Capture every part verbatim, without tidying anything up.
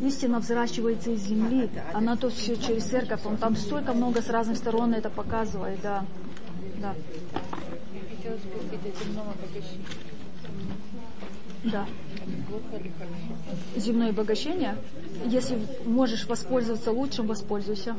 истина взращивается из земли, она то все через церковь, он там столько много с разных сторон это показывает, да. Да. Да. Земное обогащение. Если можешь воспользоваться лучшим, воспользуйся.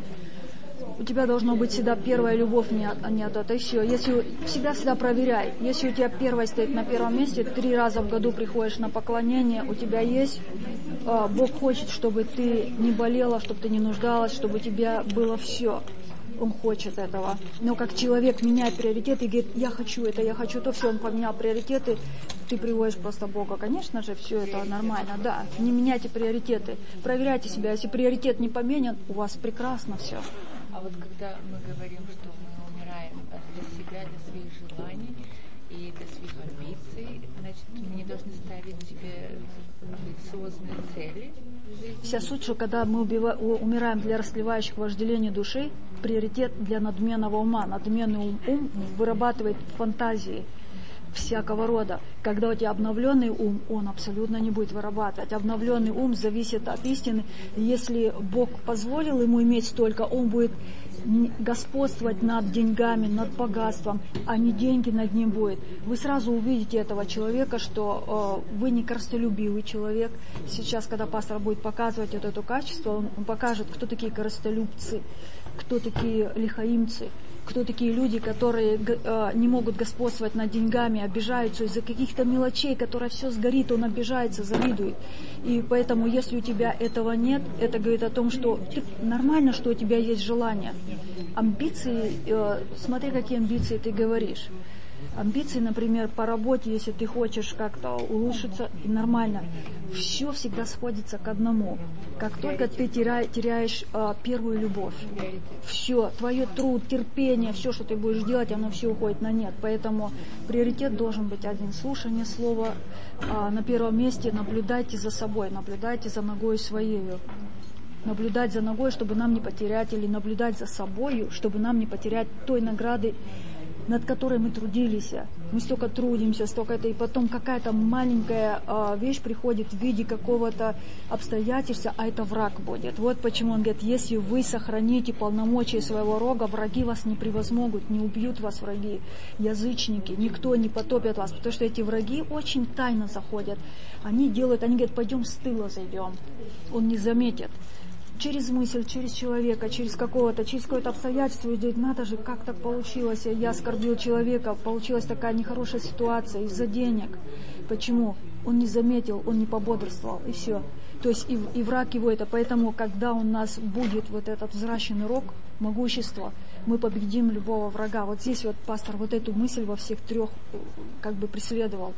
У тебя должно быть всегда первая любовь, не от, не от этого. И все. Если всегда всегда проверяй. Если у тебя первая стоит на первом месте, три раза в году приходишь на поклонение, у тебя есть, э, Бог хочет, чтобы ты не болела, чтобы ты не нуждалась, чтобы у тебя было все. Он хочет этого. Но как человек меняет приоритеты и говорит, я хочу это, я хочу то, все, он поменял приоритеты, ты приводишь просто Бога. Конечно же, все это нормально, да. Не меняйте приоритеты. Проверяйте себя. Если приоритет не поменян, у вас прекрасно все. А вот когда мы говорим, что мы умираем для себя, для своих желаний и для своих амбиций, значит, мы не должны ставить себе амбициозные цели в жизни. Вся суть, что когда мы убива- умираем для расслевающих вожделений души, приоритет для надменного ума. Надменный ум, ум вырабатывает фантазии всякого рода. Когда у тебя обновленный ум, он абсолютно не будет вырабатывать. Обновленный ум зависит от истины. Если Бог позволил ему иметь столько, он будет господствовать над деньгами, над богатством, а не деньги над ним будет. Вы сразу увидите этого человека, что э, вы не корыстолюбивый человек. Сейчас, когда пастор будет показывать вот это качество, он, он покажет, кто такие корыстолюбцы, кто такие лихаимцы, кто такие люди, которые э, не могут господствовать над деньгами, обижаются из-за каких-то мелочей, которые все сгорит, он обижается, завидует. И поэтому, если у тебя этого нет, это говорит о том, что ты, нормально, что у тебя есть желание. Амбиции, э, смотри, какие амбиции ты говоришь. Амбиции, например, по работе, если ты хочешь как-то улучшиться, и нормально, все всегда сходится к одному. Как только ты теряешь, теряешь а, первую любовь, все, твой труд, терпение, все, что ты будешь делать, оно все уходит на нет. Поэтому приоритет должен быть один. Слушание слова а, на первом месте, наблюдайте за собой, наблюдайте за ногой своей. Наблюдать за ногой, чтобы нам не потерять, или наблюдать за собой, чтобы нам не потерять той награды, над которой мы трудились. Мы столько трудимся, столько это, и потом какая-то маленькая э, вещь приходит в виде какого-то обстоятельства, а это враг будет. Вот почему он говорит, если вы сохраните полномочия своего рога, враги вас не превозмогут, не убьют вас враги, язычники, никто не потопит вас, потому что эти враги очень тайно заходят. Они делают, они говорят, пойдем с тыла зайдем, он не заметит. Через мысль, через человека, через какого-то, через какое-то обстоятельство идет, надо же, как так получилось, я оскорбил человека, получилась такая нехорошая ситуация из-за денег. Почему? Он не заметил, он не пободрствовал, и все. То есть и, и враг его это, поэтому, когда у нас будет вот этот взращенный рог, могущество, мы победим любого врага. Вот здесь вот пастор вот эту мысль во всех трех как бы преследовал,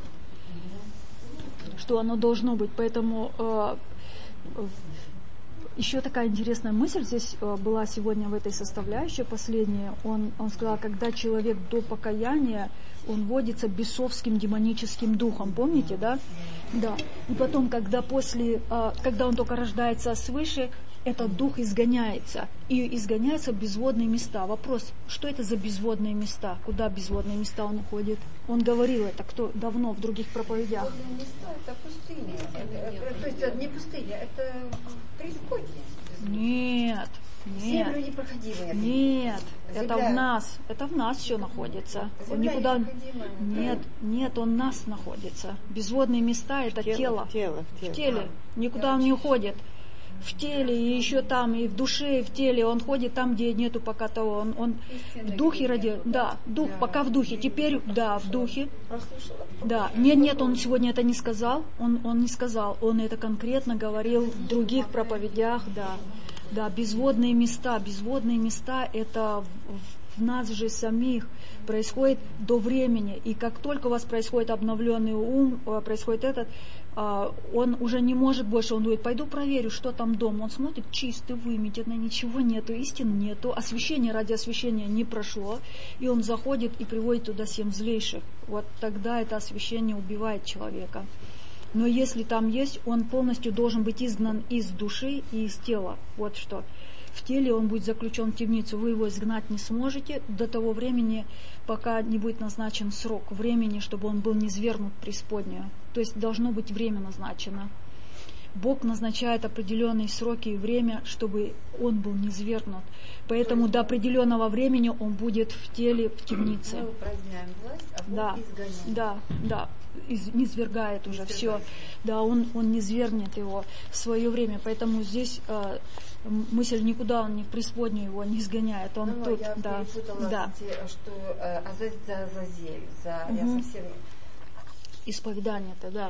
что оно должно быть, поэтому... Э, Еще такая интересная мысль здесь э, была сегодня в этой составляющей, последняя. Он, он сказал, когда человек до покаяния, он водится бесовским демоническим духом. Помните, да? Да. И потом, когда после, э, когда он только рождается свыше, этот дух изгоняется. И изгоняются безводные места. Вопрос, что это за безводные места? Куда безводные места он уходит? Он говорил это кто давно в других проповедях. Безводные места — это пустыня. Это, то есть это не пустыня, это преисподняя. Нет, нет. Землю непроходимые. Нет, Земля. Это в нас. Это в нас все находится. Он Земля никуда... непроходимая. Нет, нет, он в нас находится. Безводные места — это тело. Тело, тело, тело. В теле. Никуда он не уходит. В теле, и еще там, и в душе, и в теле. Он ходит там, где нету пока того. Он, он в духе родил. Да, дух, да. Пока в духе. Теперь, да, в духе. Да. Нет, нет, он сегодня это не сказал. Он, он не сказал. Он это конкретно говорил в других проповедях, да. Да, безводные места. Безводные места — это в, в нас же самих происходит до времени. И как только у вас происходит обновленный ум, происходит этот, он уже не может больше, он говорит, пойду проверю, что там дома. Он смотрит, чистый, выметено, ничего нету, истин нету, освещение ради освещения не прошло, и он заходит и приводит туда семь злейших. Вот тогда это освещение убивает человека. Но если там есть, он полностью должен быть изгнан из души и из тела. Вот что. В теле он будет заключен в темницу, вы его изгнать не сможете до того времени, пока не будет назначен срок времени, чтобы он был низвергнут в преисподнюю. То есть должно быть время назначено. Бог назначает определенные сроки и время, чтобы он был низвергнут. Поэтому до определенного времени он будет в теле, в темнице. Мы упраздняем власть, а Бог Да, изгоняет. да, да. Из, низвергает уже все. Да, он, он низвергнет его в свое время. Поэтому здесь э, мысль никуда, он не в преисподнюю его не изгоняет. Он Ну, тут, я да, перепутала, да. те, что э, Азазель за Азазель, за Угу. я совсем... Исповедание-то, да.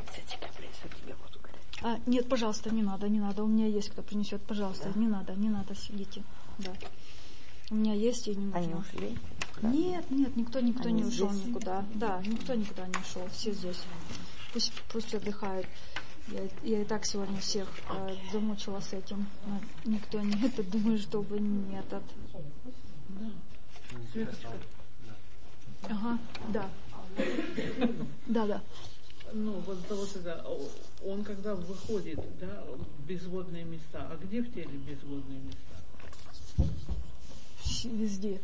А, нет, пожалуйста, не надо, не надо. У меня есть кто принесет, пожалуйста, Да. не надо, не надо, сидите. Да. У меня есть и не нужно. Они ушли? Нет, нет, никто, никто Они не ушел здесь? никуда. Да, никто никуда не ушел, все здесь. Пусть, пусть отдыхают. Я, я и так сегодня всех э, замучила с этим. Но никто не это, думаю, чтобы не этот. Ага, да. Да, да. Ну, вот, вот это, он когда выходит, да, в безводные места, а где в теле безводные места? Везде.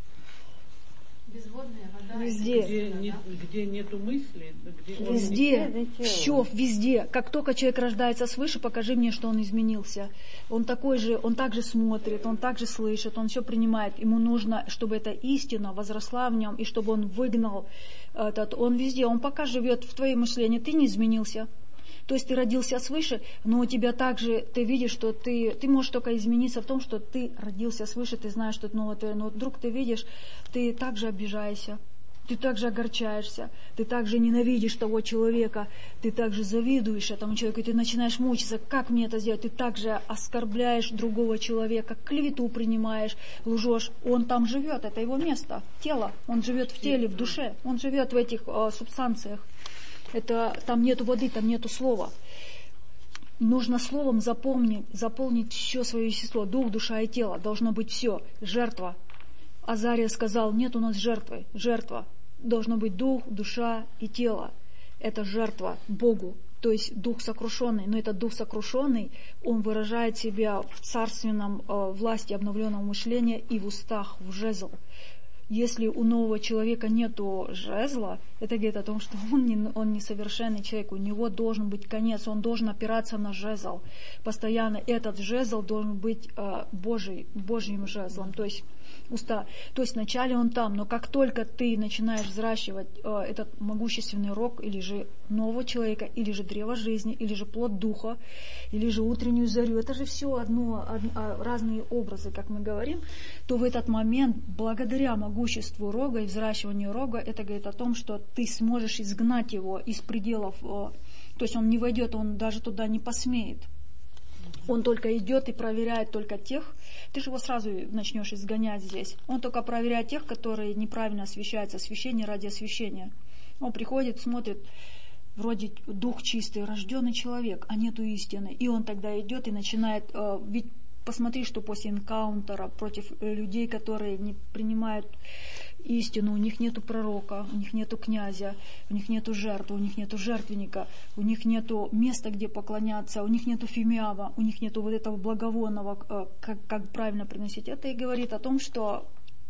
Безводная вода. Везде. Где, не, где нету мысли, где он Везде, Везде, везде. все, везде. Как только человек рождается свыше, покажи мне, что он изменился. Он такой же, он также смотрит, он также слышит, он все принимает. Ему нужно, чтобы эта истина возросла в нем, и чтобы он выгнал этот. Он везде, он пока живет в твоем мышлении, ты не изменился. То есть ты родился свыше, но у тебя также, ты видишь, что ты, ты можешь только измениться в том, что ты родился свыше, ты знаешь, что это новое твое, но вдруг ты видишь, ты также обижаешься, ты также огорчаешься, ты также ненавидишь того человека, ты также завидуешь этому человеку, и ты начинаешь мучиться, как мне это сделать, ты также оскорбляешь другого человека, клевету принимаешь, лжешь, он там живет, это его место, тело, он живет в теле, в душе, он живет в этих э, субстанциях. Это, там нету воды, там нету слова. Нужно словом заполнить, заполнить все свое естество. Дух, душа и тело. Должно быть все. Жертва. Азария сказал, нет у нас жертвы. Жертва. Должно быть дух, душа и тело. Это жертва Богу. То есть дух сокрушенный. Но этот дух сокрушенный, он выражает себя в царственном э, власти обновленного мышления и в устах, в жезл. Если у нового человека нету жезла, это говорит о том, что он не, он несовершенный человек, у него должен быть конец, он должен опираться на жезл. Постоянно этот жезл должен быть э, Божий, Божьим жезлом, то есть уста. То есть вначале он там, но как только ты начинаешь взращивать э, этот могущественный рог, или же нового человека, или же древо жизни, или же плод духа, или же утреннюю зарю, это же все одно, од, разные образы, как мы говорим, то в этот момент, благодаря могуществу рога и взращиванию рога, это говорит о том, что ты сможешь изгнать его из пределов, то есть он не войдет, он даже туда не посмеет. Он только идет и проверяет только тех, ты же его сразу начнешь изгонять здесь. Он только проверяет тех, которые неправильно освящаются, освящение ради освящения. Он приходит, смотрит, вроде дух чистый, рожденный человек, а нету истины. И он тогда идет и начинает, ведь посмотри, что после энкаунтера против людей, которые не принимают истину, у них нету пророка, у них нету князя, у них нету жертвы, у них нету жертвенника, у них нету места, где поклоняться, у них нету фимиава, у них нету вот этого благовонного, как, как правильно приносить. Это и говорит о том, что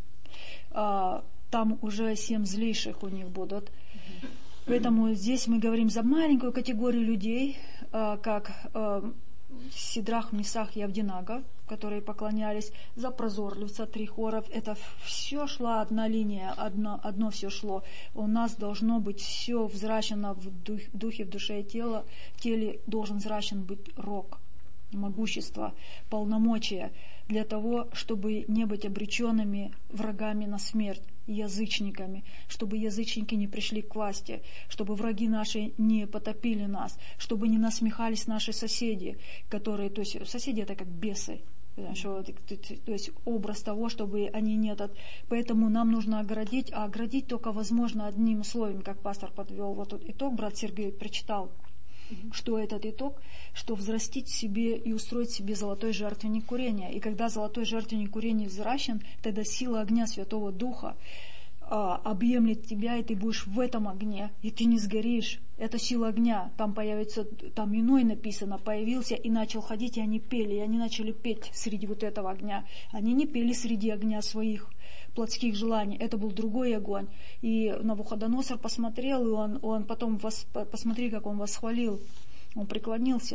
а, там уже семь злейших у них будут. Поэтому здесь мы говорим за маленькую категорию людей, а, как а, Сидрах, Месах и Авдинага, которые поклонялись, за прозорливца, три хоров. Это все шла одна линия, одно, одно все шло. У нас должно быть все взращено в, дух, в духе, в душе и теле. В теле должен взращен быть рог, могущество, полномочия для того, чтобы не быть обреченными врагами на смерть, язычниками, чтобы язычники не пришли к власти, чтобы враги наши не потопили нас, чтобы не насмехались наши соседи, которые, то есть соседи это как бесы, что, то есть образ того, чтобы они не этот. Поэтому нам нужно оградить, а оградить только возможно одним условием, как пастор подвел вот этот итог, брат Сергей прочитал, что этот итог, что взрастить себе и устроить себе золотой жертвенник курения. И когда золотой жертвенник курения взращен, тогда сила огня Святого Духа а, объемлет тебя, и ты будешь в этом огне, и ты не сгоришь. Это сила огня. Там появится, там иной написано, появился и начал ходить, и они пели, и они начали петь среди вот этого огня. Они не пели среди огня своих плотских желаний, это был другой огонь. И Навуходоносор посмотрел, и он, он потом, вос, посмотри, как он восхвалил, он преклонился.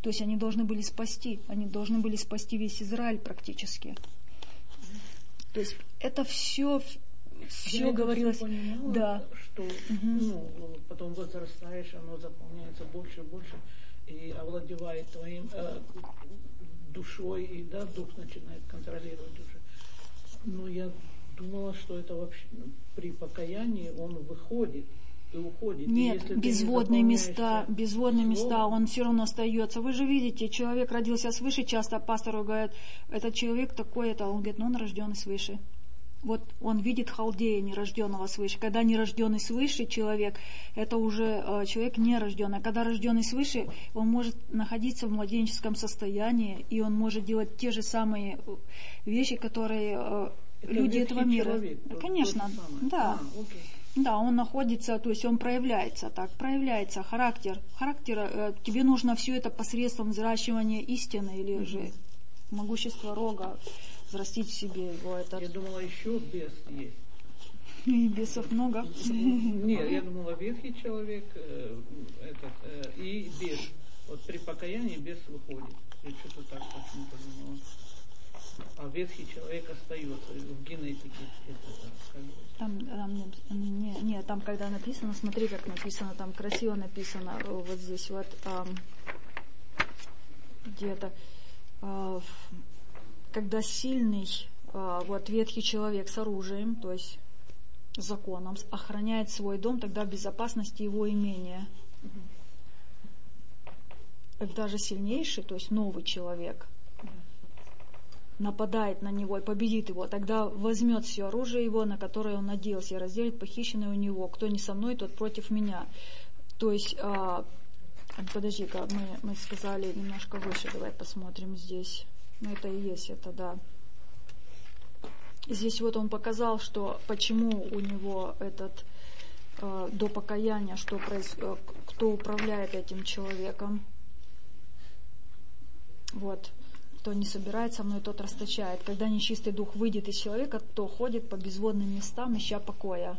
То есть они должны были спасти, они должны были спасти весь Израиль практически. То есть это все, все Я говорилось. Это все понимала, да. Что угу. ну, потом возрастаешь, оно заполняется больше и больше и овладевает твоим э, душой, и да, дух начинает контролировать уже. Но я думала, что это вообще при покаянии он выходит и уходит. Нет, и безводные не места, безводные слово, места, он все равно остается. Вы же видите, человек родился свыше, часто пастору говорят, этот человек такой, это, он говорит, ну он рожденный свыше. Вот он видит халдея, нерожденного свыше. Когда нерожденный свыше человек, это уже э, человек нерожденный. Когда рожденный свыше, он может находиться в младенческом состоянии, и он может делать те же самые вещи, которые э, люди этого мира. Человек, Конечно, тот, да. А, окей. Да, он находится, то есть он проявляется так, проявляется характер. Характер, э, тебе нужно все это посредством взращивания истины или mm-hmm. же могущества Рога взрастить в себе его. Этот. Я думала, еще бес есть. И бесов много. Нет, я думала, ветхий человек э, этот, э, и бес. Вот при покаянии бес выходит. Я что-то так почему-то думала. А ветхий человек остается в генетике. Это, как бы. Там, там не, не, там когда написано, смотри, как написано, там красиво написано, вот здесь вот эм, где-то, э, когда сильный, э, вот ветхий человек с оружием, то есть законом, охраняет свой дом, тогда в безопасности его имения. Когда же сильнейший, то есть новый человек, нападает на него и победит его, тогда возьмет все оружие его, на которое он надеялся, и разделит похищенное у него. Кто не со мной, тот против меня. То есть, а, подожди-ка, мы, мы сказали немножко выше, давай посмотрим здесь. Ну, это и есть это, да. Здесь вот он показал, что почему у него этот а, до покаяния, что проис... кто управляет этим человеком. Вот. Кто не собирает со мной, тот расточает. Когда нечистый дух выйдет из человека, то ходит по безводным местам, ища покоя.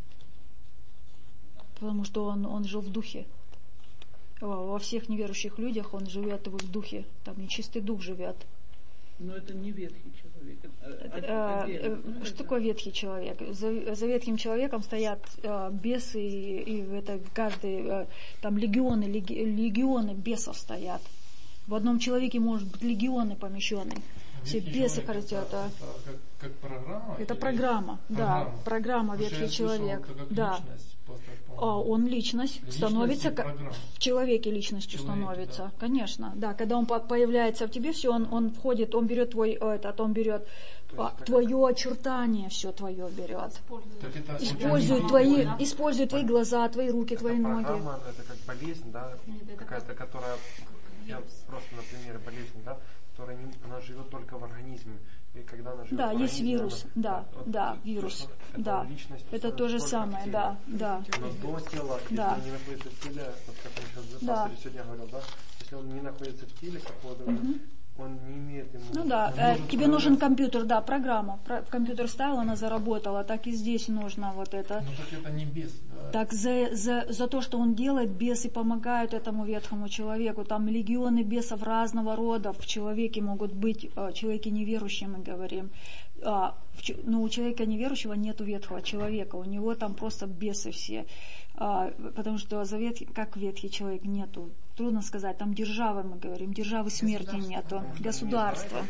Потому что он, он жил в духе. Во всех неверующих людях он живет в их духе. Там нечистый дух живет. Но это не ветхий человек. Это, отдельно. Что такое ветхий человек? За, за ветхим человеком стоят а, бесы, и, и это каждый, а, там легионы, леги, легионы бесов стоят. В одном человеке может быть легионы помещены. Все бесы хотят. Это, как, как программа? Это программа, программа, да. Программа ветхий человек. Да. Личность, а, он личность, личность становится в человеке личностью человек, становится. Да. Конечно. Да, когда он появляется в тебе, все, он, он входит, он берет твой этот, он берет а, твое очертание, все твое берет. Это, использует твои, да? Использует твои глаза, твои руки, это твои ноги. Это как болезнь, да, какая-то, которая. Я просто на примере болезни, да, которая не, она живет только в организме. И когда она живет да, в есть вирус, она, да, вот, да, вот, вирус, это, да, это то же самое, да, да. Но до тела, да. если он не находится в теле, вот как он сейчас да. пастор сегодня говорил, да, если он не находится в теле, как вот, угу. он не имеет ему... Ну да, э, тебе нужен компьютер, да, программа. Про, в компьютер ставил, она заработала, так и здесь нужно вот это. Ну так это не бес, да? Так за, за, за то, что он делает, бесы помогают этому ветхому человеку. Там легионы бесов разного рода в человеке могут быть, в человеке неверующем, мы говорим. А, в, но у человека неверующего нету ветхого человека, у него там просто бесы все. А, потому что за ветхий, как ветхий человек нету. Трудно сказать, там державы, мы говорим, державы смерти нету, государства.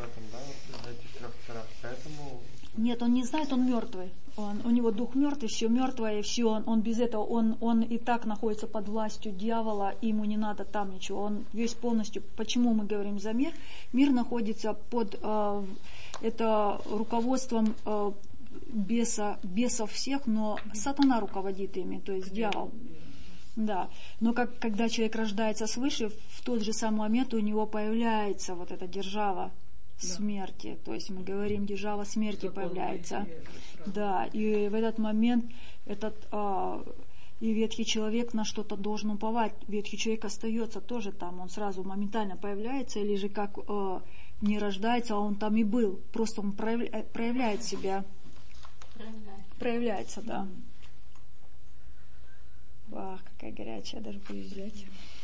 Нет, он не знает, он мертвый. Он, у него дух мертвый, все мертвое, и все, он, он без этого, он, он и так находится под властью дьявола, и ему не надо там ничего. Он весь полностью, почему мы говорим за мир? Мир находится под э, это руководством э, беса, бесов всех, но сатана руководит ими, то есть дьявол. Да, но как, когда человек рождается свыше, в тот же самый момент у него появляется вот эта держава да. смерти. То есть мы говорим, держава смерти Закон появляется. Да, и в этот момент этот а, и ветхий человек на что-то должен уповать. Ветхий человек остается тоже там, он сразу моментально появляется, или же как а, не рождается, а он там и был. Просто он проявля, проявляет себя. Проявляется, проявляется да. Ах, какая горячая, даже боюсь взять.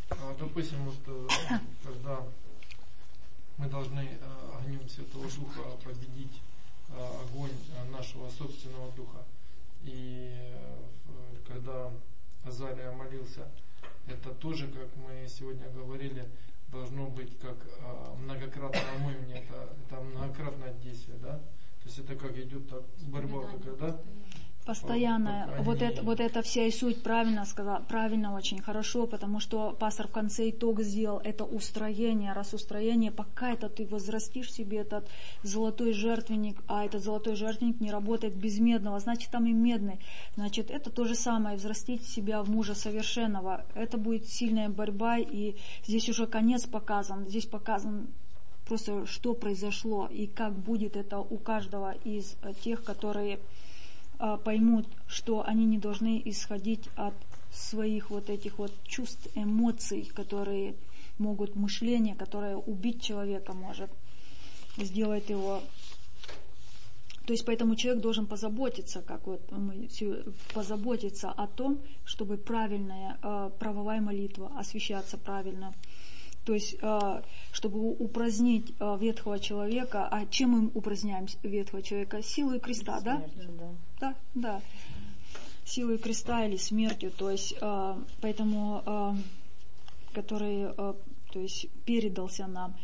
А, допустим, вот э, когда мы должны э, огнем Святого Духа победить э, огонь э, нашего собственного духа. И э, когда Азария молился, это тоже, как мы сегодня говорили, должно быть как э, многократное омывание, это, это многократное действие, да? То есть это как идет так, борьба такая, да? Постоянная. Они... Вот, это, вот это вся и суть, правильно сказал, правильно, очень хорошо, потому что пастор в конце итог сделал, это устроение, раз устроение, пока это ты возрастишь себе этот золотой жертвенник, а этот золотой жертвенник не работает без медного, значит там и медный. Значит, это то же самое, взрастить себя в мужа совершенного. Это будет сильная борьба, и здесь уже конец показан, здесь показан просто, что произошло, и как будет это у каждого из тех, которые поймут, что они не должны исходить от своих вот этих вот чувств, эмоций, которые могут, мышление, которое убить человека может, сделать его. То есть поэтому человек должен позаботиться, как вот мы, позаботиться о том, чтобы правильная э, правовая молитва освящаться правильно. То есть, чтобы упразднить ветхого человека, а чем мы упраздняем ветхого человека? Силой креста, да? Да. Да, да. Силой креста или смертью. То есть, поэтому, который, то есть, передался нам.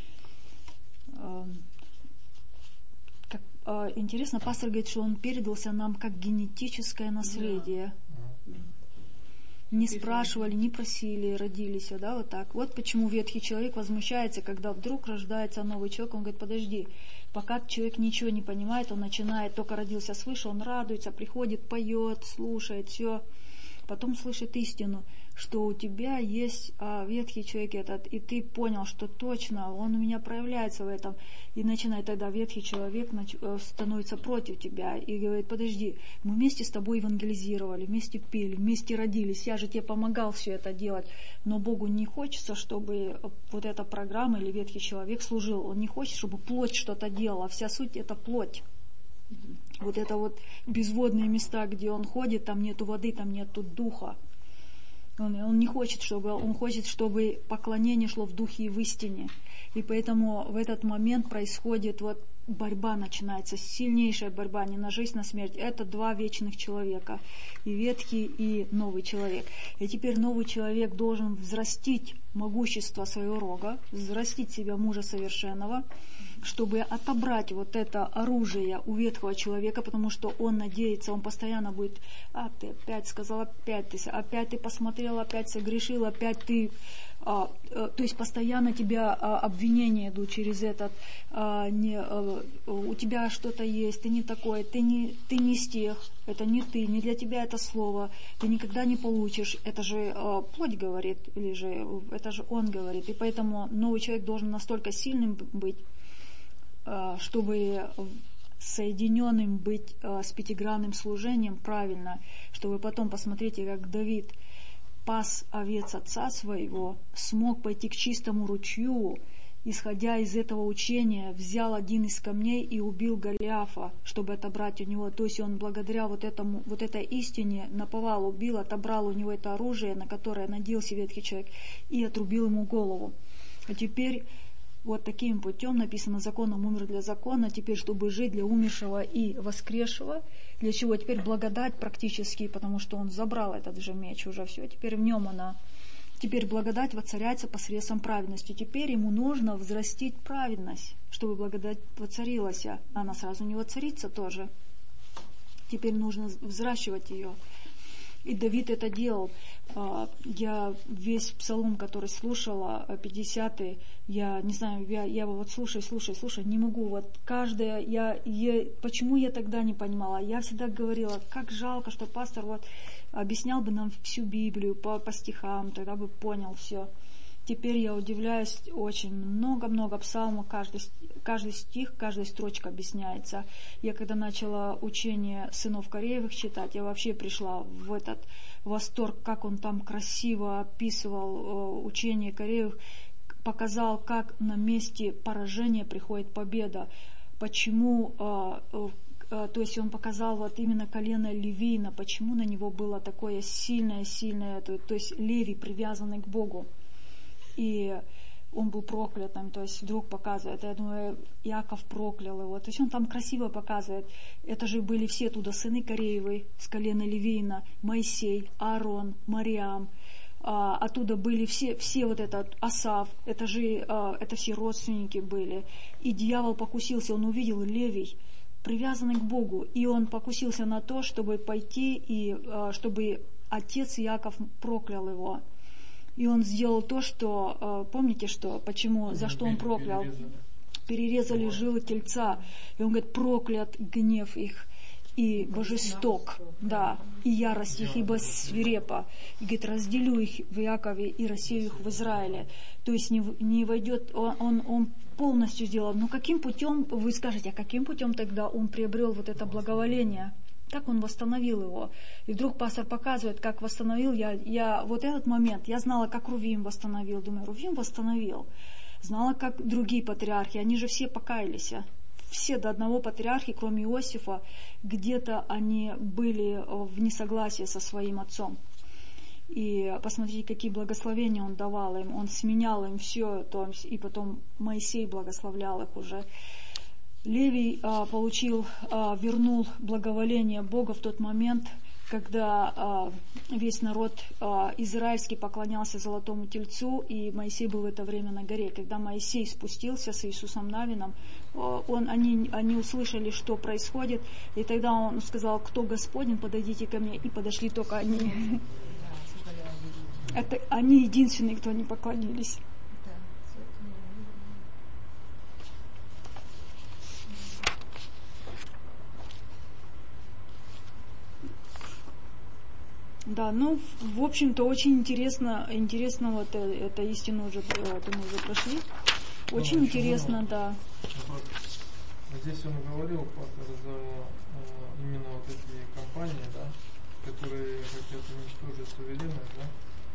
Как, интересно, пастор говорит, что он передался нам как генетическое наследие. Не спрашивали, не просили, родились, да, вот так. Вот почему ветхий человек возмущается, когда вдруг рождается новый человек, он говорит, подожди, пока человек ничего не понимает, он начинает, только родился свыше, он радуется, приходит, поет, слушает, все. Потом слышит истину, что у тебя есть а, ветхий человек этот, и ты понял, что точно он у меня проявляется в этом. И начинает тогда ветхий человек нач... становится против тебя и говорит, подожди, мы вместе с тобой евангелизировали, вместе пели, вместе родились, я же тебе помогал все это делать. Но Богу не хочется, чтобы вот эта программа или ветхий человек служил. Он не хочет, чтобы плоть что-то делала. Вся суть — это плоть. Вот это вот безводные места, где он ходит, там нету воды, там нету духа. Он, он не хочет, чтобы, он хочет, чтобы поклонение шло в духе и в истине. И поэтому в этот момент происходит вот борьба, начинается, сильнейшая борьба, не на жизнь, на смерть. Это два вечных человека, и ветхий, и новый человек. И теперь новый человек должен взрастить могущество своего рога, взрастить себя мужа совершенного, чтобы отобрать вот это оружие у ветхого человека, потому что он надеется, он постоянно будет, а ты опять сказал, опять ты, опять ты посмотрел, опять согрешил, опять ты, а, а, то есть постоянно тебя а, обвинения идут через этот, а, не, а, у тебя что-то есть, ты не такой, ты не, ты не из тех, это не ты, не для тебя это слово, ты никогда не получишь, это же а, плоть говорит, или же это же он говорит, и поэтому новый человек должен настолько сильным быть, чтобы соединенным быть с пятигранным служением правильно, чтобы потом, посмотрите, как Давид пас овец отца своего, смог пойти к чистому ручью, исходя из этого учения, взял один из камней и убил Голиафа, чтобы отобрать у него. То есть он благодаря вот этому, вот этой истине наповал, убил, отобрал у него это оружие, на которое надеялся ветхий человек, и отрубил ему голову. А теперь вот таким путем написано, законом умер для закона, теперь, чтобы жить для умершего и воскресшего. Для чего? Теперь благодать практически, потому что он забрал этот же меч, уже все, теперь в нем она. Теперь благодать воцаряется посредством праведности. Теперь ему нужно взрастить праведность, чтобы благодать воцарилась. Она сразу не воцарится тоже. Теперь нужно взращивать ее. И Давид это делал. Я весь псалом, который слушала, пятидесятый, я не знаю, я, я вот слушаю, слушаю, слушаю, не могу. Вот каждая, я, я, почему я тогда не понимала? Я всегда говорила, как жалко, что пастор вот объяснял бы нам всю Библию по, по стихам, тогда бы понял все. Теперь я удивляюсь, очень много-много псалмов, каждый, каждый стих, каждая строчка объясняется. Я когда начала учение сынов Кореевых читать, я вообще пришла в этот восторг, как он там красиво описывал учение Кореевых, показал, как на месте поражения приходит победа. Почему, то есть он показал вот именно колено Левина, почему на него было такое сильное-сильное, то есть Левий, привязанный к Богу. и он был проклятым, то есть вдруг показывает, я думаю, Иаков проклял его, то есть он там красиво показывает, это же были все туда сыны Кореевы, с колена Левиина, Моисей, Аарон, Мариам, а, оттуда были все, все вот этот Асав, это же, а, это все родственники были, и дьявол покусился, он увидел Левий, привязанный к Богу, и он покусился на то, чтобы пойти, и а, чтобы отец Иаков проклял его. И он сделал то, что, помните, что, почему, за что он проклял? Перерезали жилы тельца. И он говорит, проклят гнев их и божесток, да, и ярость их, ибо свирепа. И говорит, разделю их в Иакове и рассею их в Израиле. То есть не, не войдет, он, он, он полностью сделал. Но каким путем, вы скажете, а каким путем тогда он приобрел вот это благоволение? Как он восстановил его? И вдруг пастор показывает, как восстановил. Я, я вот этот момент, я знала, как Рувим восстановил. Думаю, Рувим восстановил. Знала, как другие патриархи. Они же все покаялись. Все до одного патриархи, кроме Иосифа, где-то они были в несогласии со своим отцом. И посмотрите, какие благословения он давал им. Он сменял им все, и потом Моисей благословлял их уже. Левий а, получил, а, вернул благоволение Бога в тот момент, когда а, весь народ а, израильский поклонялся золотому тельцу, и Моисей был в это время на горе. Когда Моисей спустился с Иисусом Навином, он, они, они услышали, что происходит, и тогда он сказал, кто Господень, подойдите ко мне, и подошли только они. Это они единственные, кто не поклонились. Да, ну, в общем-то, очень интересно, интересно вот эта истина уже, это мы уже прошли. Очень ну, интересно, было, да. Здесь он говорил, пастор, за именно вот эти компании, да, которые хотят уничтожить суверенность, да,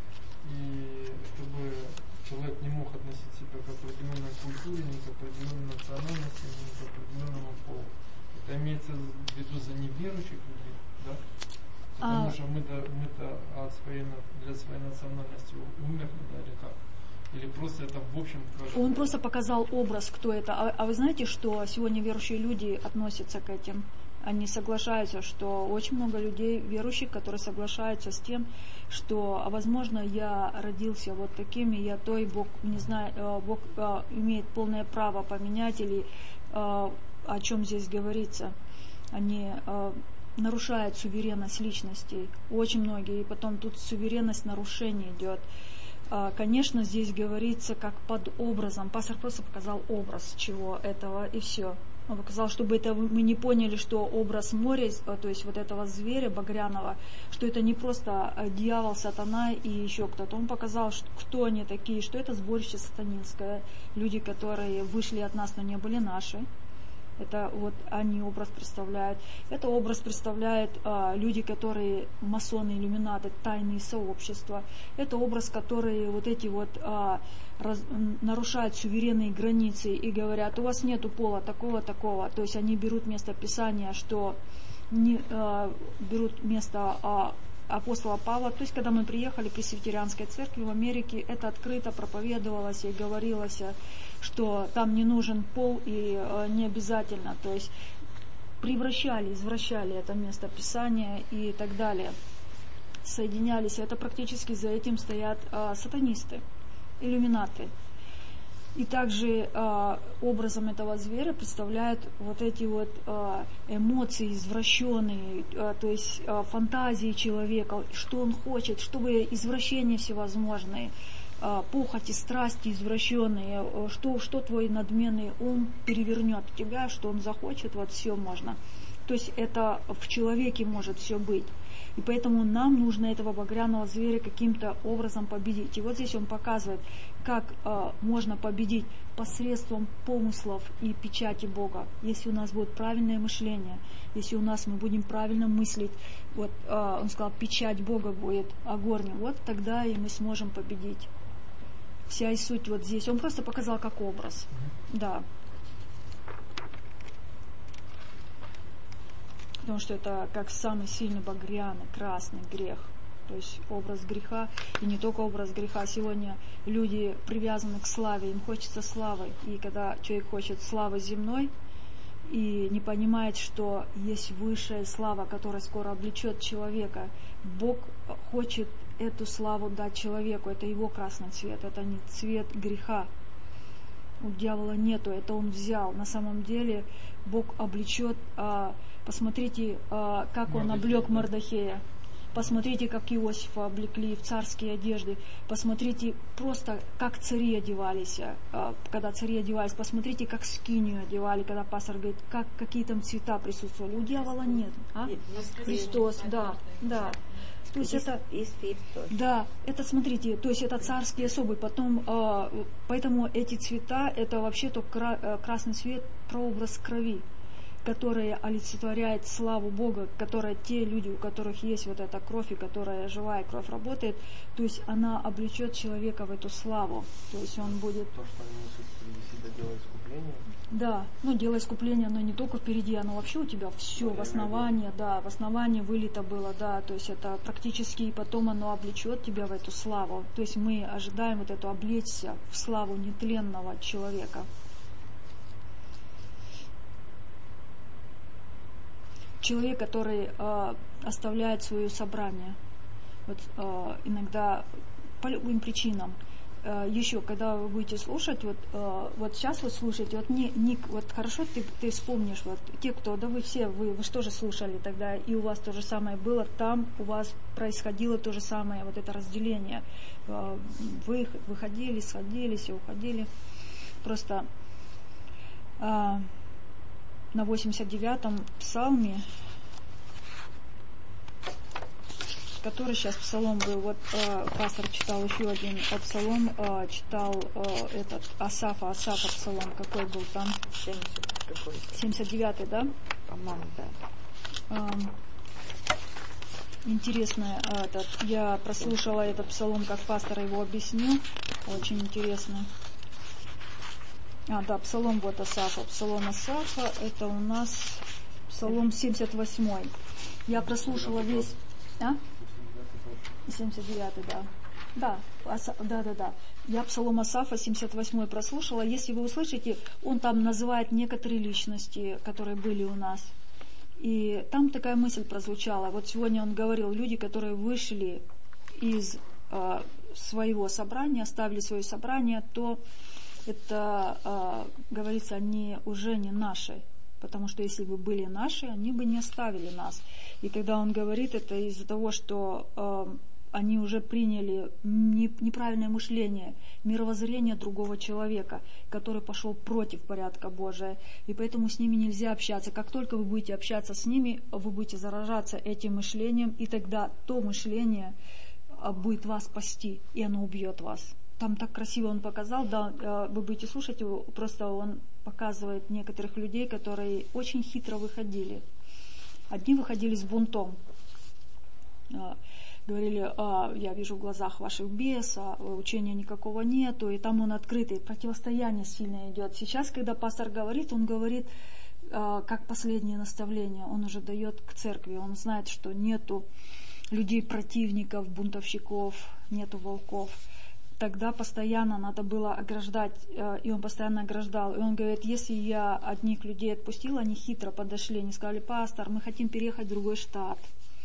и чтобы человек не мог относить себя к определенной культуре, ни к определенной национальности, ни к определенному полу. Это имеется в виду за неверующих людей, да? Потому а... что мы-то, мы-то от своей, для своей национальности умерли, да, или как? Или просто это в общем... Как... Он просто показал образ, кто это. А, а вы знаете, что сегодня верующие люди относятся к этим? Они соглашаются, что очень много людей верующих, которые соглашаются с тем, что, возможно, я родился вот таким, и я то, и Бог, не знаю, Бог имеет полное право поменять, или о чем здесь говорится. Они... нарушает суверенность личностей. Очень многие. И потом тут суверенность нарушения идет. Конечно, здесь говорится как под образом. Пастор просто показал образ чего этого, и все. Он показал, чтобы это мы не поняли, что образ моря, то есть вот этого зверя багряного, что это не просто дьявол, сатана и еще кто-то. Он показал, что, кто они такие, что это сборище сатанинское. Люди, которые вышли от нас, но не были наши. Это вот они образ представляют. Это образ представляет а, люди, которые масоны, иллюминаты, тайные сообщества. Это образ, которые вот эти вот а, раз, нарушают суверенные границы и говорят, у вас нету пола такого-такого. То есть они берут место Писания, что не, а, берут место а, апостола Павла. То есть когда мы приехали в Пресвитерианской церкви в Америке, это открыто проповедовалось и говорилось, что там не нужен пол и э, не обязательно, то есть превращали, извращали это место Писания и так далее, соединялись. Это практически за этим стоят э, сатанисты, иллюминаты. И также э, образом этого зверя представляют вот эти вот э, эмоции извращенные, э, то есть э, фантазии человека, что он хочет, чтобы извращения всевозможные, похоти, страсти извращенные, что, что твой надменный ум перевернет тебя, что он захочет, вот все можно. То есть это в человеке может все быть. И поэтому нам нужно этого багряного зверя каким-то образом победить. И вот здесь он показывает, как э, можно победить посредством помыслов и печати Бога. Если у нас будет правильное мышление, если у нас мы будем правильно мыслить, вот э, он сказал, печать Бога будет огорнем, вот тогда и мы сможем победить. Вся и суть вот здесь. Он просто показал как образ. Mm-hmm. Да. Потому что это как самый сильный багряный, красный грех. То есть образ греха, и не только образ греха. Сегодня люди привязаны к славе, им хочется славы. И когда человек хочет славы земной, и не понимает, что есть высшая слава, которая скоро облечет человека, Бог хочет эту славу дать человеку. Это его красный цвет, это не цвет греха. У дьявола нету, это он взял. На самом деле Бог облечет. А, посмотрите, а, как он облег Мордохея. Посмотрите, как Иосифа облекли в царские одежды. Посмотрите просто, как цари одевались, а, когда цари одевались. Посмотрите, как скинию одевали, когда пастор говорит, как, какие там цвета присутствовали. У дьявола нет. А? Христос, да, да. То есть это, да, это, смотрите, то есть это царский особый, потом, э, поэтому эти цвета, это вообще-то кра- красный цвет, прообраз крови, который олицетворяет славу Бога, которая те люди, у которых есть вот эта кровь, и которая живая кровь работает, то есть она облечет человека в эту славу, то есть он будет... То, что они несут впереди себя, дело искупления. Да, ну дело искупления, оно не только впереди, оно вообще у тебя все в основании, да, в основании вылито было, да, то есть это практически, и потом оно облечет тебя в эту славу, то есть мы ожидаем вот эту облечься в славу нетленного человека. Человек, который э, оставляет свое собрание, вот, э, иногда по любым причинам. Э, еще, когда вы будете слушать, вот, э, вот сейчас вы слушаете, вот, не, не, вот хорошо ты, ты вспомнишь, вот, те, кто, да вы все, вы, вы что же слушали тогда, и у вас то же самое было, там у вас происходило то же самое, вот это разделение. Э, вы выходили, сходились и уходили. Просто... Э, на восемьдесят девятом псалме, который сейчас псалом был, вот э, пастор читал еще один э, псалом, э, читал э, этот Асафа, Асафа псалом, какой был там? семьдесят девятый, да? По-моему, да. Э, интересно, этот, я прослушала этот псалом, как пастор его объяснил, очень интересно. А, да, псалом вот Асафа. Псалом Асафа, это у нас псалом семьдесят восьмой. Я прослушала весь... А? семьдесят девятый, да. Да, Аса... да, да, да. Я псалом Асафа семьдесят восьмой прослушала. Если вы услышите, он там называет некоторые личности, которые были у нас. И там такая мысль прозвучала. Вот сегодня он говорил, люди, которые вышли из э, своего собрания, оставили свое собрание, то... это, э, говорится, они уже не наши, потому что если бы были наши, они бы не оставили нас. И когда он говорит, это из-за того, что э, они уже приняли не, неправильное мышление, мировоззрение другого человека, который пошел против порядка Божия, и поэтому с ними нельзя общаться. Как только вы будете общаться с ними, вы будете заражаться этим мышлением, и тогда то мышление будет вас спасти, и оно убьет вас. Там так красиво он показал, да, вы будете слушать его, просто он показывает некоторых людей, которые очень хитро выходили. Одни выходили с бунтом, говорили, а, я вижу в глазах ваших беса, учения никакого нету, и там он открытый, противостояние сильно идет. Сейчас, когда пастор говорит, он говорит, как последнее наставление, он уже дает к церкви, он знает, что нету людей-противников, бунтовщиков, нету волков. Тогда постоянно надо было ограждать, и он постоянно ограждал. И он говорит, если я одних людей отпустил, они хитро подошли, они сказали, пастор, мы хотим переехать в другой штат.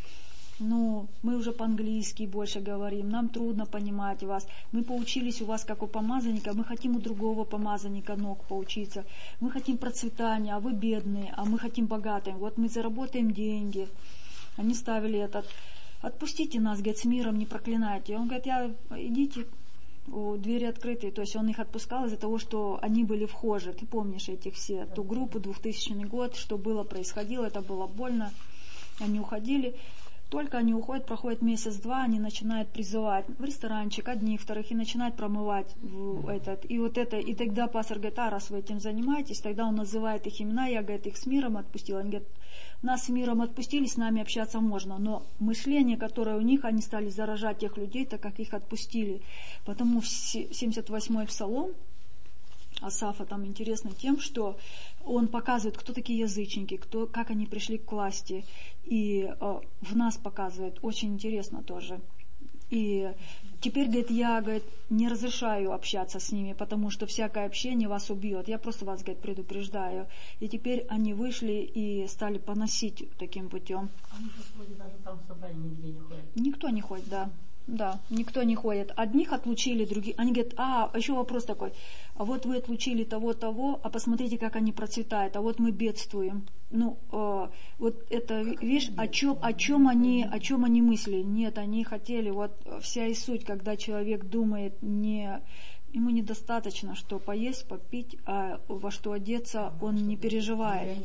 Ну, мы уже по-английски больше говорим, нам трудно понимать вас. Мы поучились у вас, как у помазанника, мы хотим у другого помазанника ног поучиться. Мы хотим процветания, а вы бедные, а мы хотим богатые. Вот мы заработаем деньги. Они ставили этот, отпустите нас, говорит, с миром не проклинайте. Он говорит, я, идите, двери открыты, то есть он их отпускал из-за того, что они были вхожи. Ты помнишь этих все, ту группу, двухтысячный год, что было, происходило, это было больно. Они уходили. Только они уходят, проходит месяц-два, они начинают призывать в ресторанчик одних, вторых, и начинают промывать в этот. И вот это, и тогда пастор говорит, а раз вы этим занимаетесь, тогда он называет их имена, я, говорит, их с миром отпустил. Они говорят, нас с миром отпустили, с нами общаться можно, но мышление, которое у них, они стали заражать тех людей, так как их отпустили. Потому в семьдесят восьмой псалом, Асафа там интересно тем, что он показывает, кто такие язычники, кто, как они пришли к власти. И э, в нас показывает. Очень интересно тоже. И теперь, говорит, я, говорит, не разрешаю общаться с ними, потому что всякое общение вас убьет. Я просто вас, говорит, предупреждаю. И теперь они вышли и стали поносить таким путем. Они же даже там в собрании нигде не ходят. Никто не ходит, да. Да, никто не ходит. Одних отлучили, других. Они говорят, а, еще вопрос такой. А вот вы отлучили того-того, а посмотрите, как они процветают. А вот мы бедствуем. Ну, э, вот это, видишь, о чем, о чем они, о чем они мыслили? Нет, они хотели, вот вся и суть, когда человек думает, не, ему недостаточно, что поесть, попить, а во что одеться, он не переживает.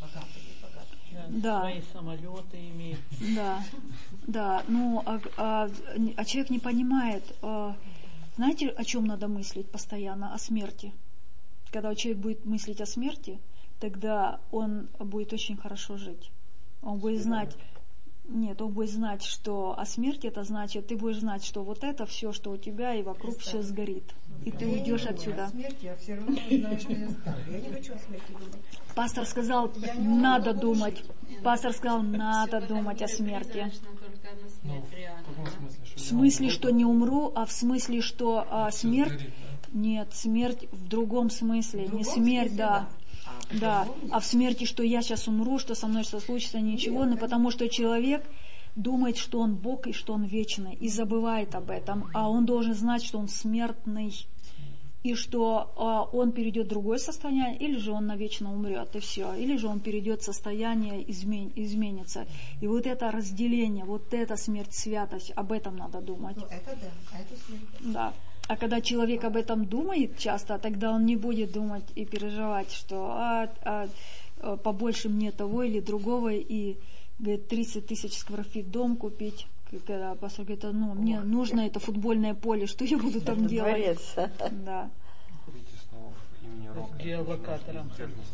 Да. Свои самолеты имеют. Да, да. Ну, а, а, а человек не понимает, а, знаете, о чем надо мыслить постоянно? О смерти. Когда человек будет мыслить о смерти, тогда он будет очень хорошо жить. Он будет знать, нет, он будет знать, что о смерти это значит, ты будешь знать, что вот это все, что у тебя и вокруг все сгорит. И ты уйдешь отсюда. О смерти, я все равно знаю, что я старая. Я не хочу о смерти думать. Пастор сказал, надо думать. Пастор сказал, надо думать о смерти. Ну, в каком смысле? Что В смысле, я что не умру, а в смысле, что а, смерть... сгорит, да? Нет, смерть в другом смысле. В Не другом смерть, смысле, да. да. Да, а в смерти, что я сейчас умру, что со мной что случится, ничего, но потому что человек думает, что он Бог и что он вечный, и забывает об этом, а он должен знать, что он смертный, и что а, он перейдет в другое состояние, или же он навечно умрет, и все, или же он перейдет в состояние, измен, изменится. И вот это разделение, вот эта смерть, святость, об этом надо думать. Ну, это да, а это смерть. Да. А когда человек об этом думает часто, тогда он не будет думать и переживать, что а, а, а, побольше мне того или другого, и говорит, тридцать тысяч скворфит дом купить. Когда пастор говорит, ну, мне нужно это футбольное поле, что я буду там делать? Дворец. Да. Видите, снова имени Рока. Геолокатором.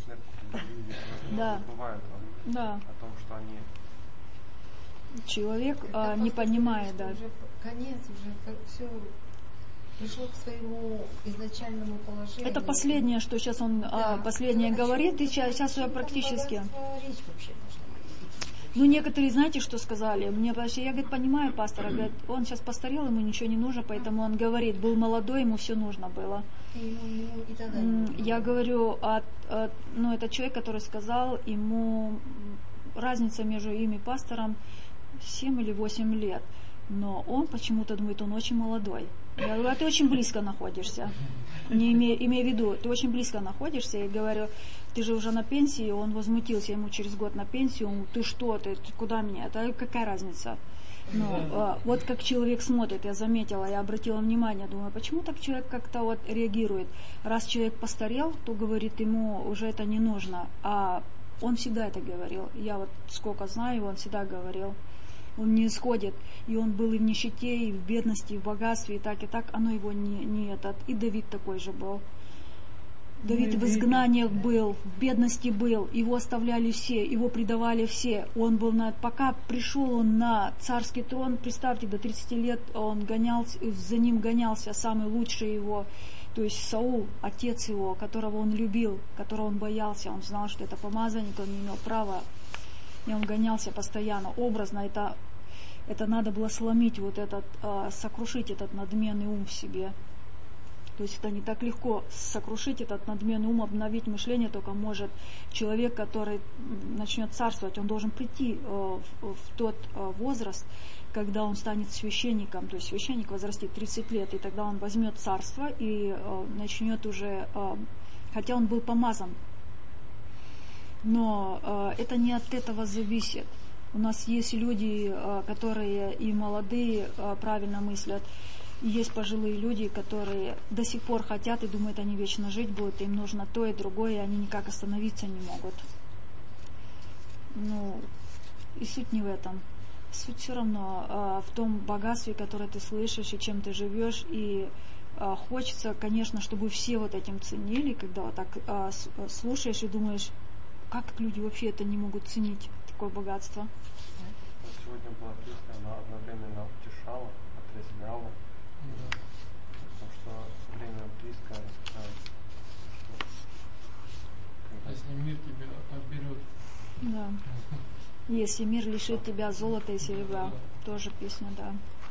Да. Забывают о, Да. о том, что они... Человек Когда а, не пастор понимает, да. говорит, что уже конец, уже все пришло к своему изначальному положению. Это последнее, что сейчас он Да. а, последнее Ну, о говорит, чем- и сейчас, сейчас о я чем там практически... богатство речь вообще должна быть? Ну, некоторые, знаете, что сказали? Мне, потому что я, говорит, понимаю пастора, говорит, он сейчас постарел, ему ничего не нужно, поэтому он говорит, был молодой, ему все нужно было. И ему- ему и тогда М, не Я нужно. говорю, от, от- ну, это человек, который сказал, ему разница между им и пастором семь или восемь лет, но он почему-то думает, он очень молодой. Я говорю, а ты очень близко находишься. Не имея, имея в виду, ты очень близко находишься, и говорю, ты же уже на пенсии, он возмутился, ему через год на пенсию, он, ты что, ты, ты куда меня, это какая разница? Ну, а, вот как человек смотрит, я заметила, я обратила внимание, думаю, почему так человек как-то вот реагирует? Раз человек постарел, то, говорит, ему уже это не нужно, а он всегда это говорил, я вот сколько знаю, он всегда говорил. Он не исходит, и он был и в нищете, и в бедности, и в богатстве, и так, и так, оно его не, не этот. И Давид такой же был. Давид в изгнаниях был, в бедности был, его оставляли все, его предавали все. Он был на, пока пришел он на царский трон, представьте, до тридцати лет он гонялся, за ним гонялся самый лучший его, то есть Саул, отец его, которого он любил, которого он боялся, он знал, что это помазанник, он не имел права. И он гонялся постоянно. Образно это, это надо было сломить, вот этот, э, сокрушить этот надменный ум в себе. То есть это не так легко сокрушить этот надменный ум, обновить мышление, только может человек, который начнет царствовать, он должен прийти э, в, в тот э, возраст, когда он станет священником. То есть священник возрастет тридцать лет, и тогда он возьмет царство и э, начнет уже, э, хотя он был помазан, но э, это не от этого зависит. У нас есть люди, э, которые и молодые э, правильно мыслят, и есть пожилые люди, которые до сих пор хотят и думают, они вечно жить будут, им нужно то и другое, и они никак остановиться не могут. Ну, и суть не в этом. Суть все равно э, в том богатстве, которое ты слышишь и чем ты живешь, и э, хочется, конечно, чтобы все вот этим ценили, когда вот так э, слушаешь и думаешь, как люди вообще это не могут ценить, такое богатство? Сегодня была песня, она одновременно утешала, отрезвляла. Потому что время близко, Если мир лишит тебя золота и серебра. Тоже песня, да.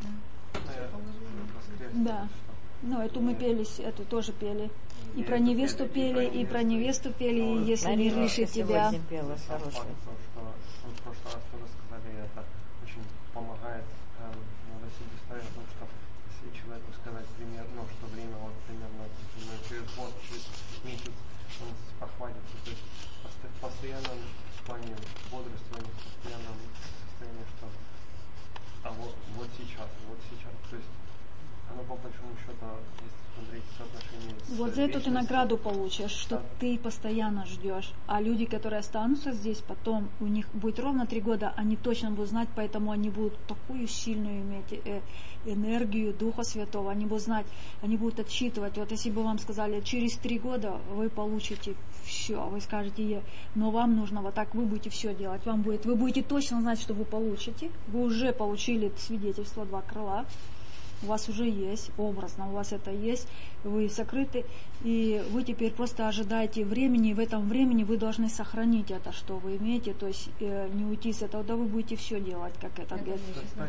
Да. Ну, эту мы пели, эту тоже пели. И про невесту пели, и про невесту пели, и если мир лишит тебя. Пела, хорошая. Что в прошлый раз тоже сказали, это очень помогает на себе ставить, потому что если человеку сказать примерно, ну, что время вот примерно через год, через месяц он похвалится, то есть в постоянном плане бодрствования, в постоянном состоянии, что а вот, вот сейчас, вот сейчас, то есть оно по большому счету, если смотреть соотношение с вот за эту ты награду получишь, что да. Ты постоянно ждешь. А люди, которые останутся здесь, потом у них будет ровно три года, они точно будут знать, поэтому они будут такую сильную иметь э, энергию Духа Святого. Они будут знать, они будут отсчитывать. Вот если бы вам сказали, через три года вы получите все, вы скажете, но вам нужно вот так, вы будете все делать. Вам будет, вы будете точно знать, что вы получите. Вы уже получили свидетельство, два крыла. У вас уже есть, образно, у вас это есть, вы сокрыты, и вы теперь просто ожидаете времени, и в этом времени вы должны сохранить это, что вы имеете, то есть э, не уйти с этого, да вы будете все делать, как это говорит.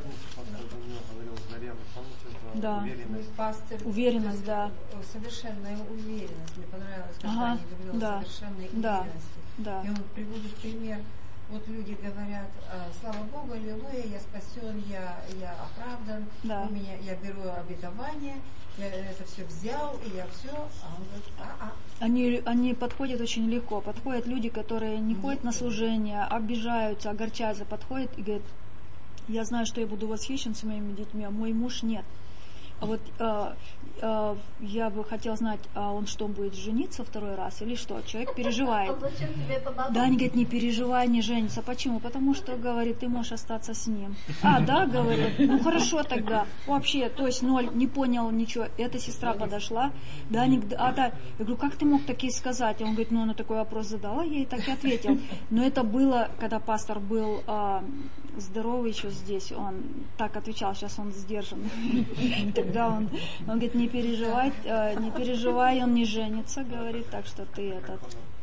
Да. Уверенность. Пастырь, уверенность, да. Совершенная уверенность. Мне понравилось, когда ага, они говорили да, о совершенной да, уверенности. Да. И он приводит пример. Вот люди говорят, слава Богу, аллилуйя, я спасен, я, я оправдан, да. у меня, я беру обетование, я это все взял, и я все, а он говорит, а-а. Они, они подходят очень легко, подходят люди, которые не Нет. ходят на служение, обижаются, огорчаются, подходят и говорят, я знаю, что я буду восхищен с моими детьми, а мой муж нет. А вот э, э, я бы хотела знать, а он что, будет жениться второй раз или что? Человек переживает. Да, они говорят, не переживай, не женится. Почему? Потому что, говорит, ты можешь остаться с ним. А, да, говорит, ну хорошо тогда. Вообще, то есть ноль, не понял ничего. Эта сестра подошла. Да, не, а, да. Я говорю, как ты мог такие сказать? Он говорит, ну она такой вопрос задала, я ей так и ответил. Но это было, когда пастор был э, здоровый еще здесь, он так отвечал, сейчас он сдержан. Тогда он, он говорит, не переживай, э, не переживай, он не женится, говорит, так что ты этот.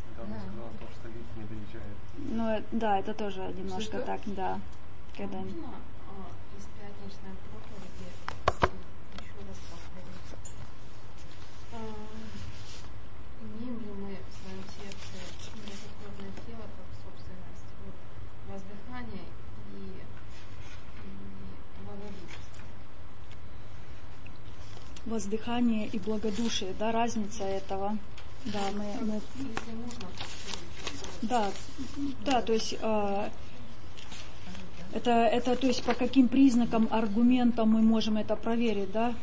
Ну, да, это тоже немножко так, да. Когда... Имеем ли мы в своем сердце непокорное тело как собственность, вот, воздыхание и, и благодушие? Воздыхание и благодушие, да, разница этого. Да, мы, мы... Если можно, да, да, то есть э, это, это, то есть по каким признакам, аргументам мы можем это проверить, да?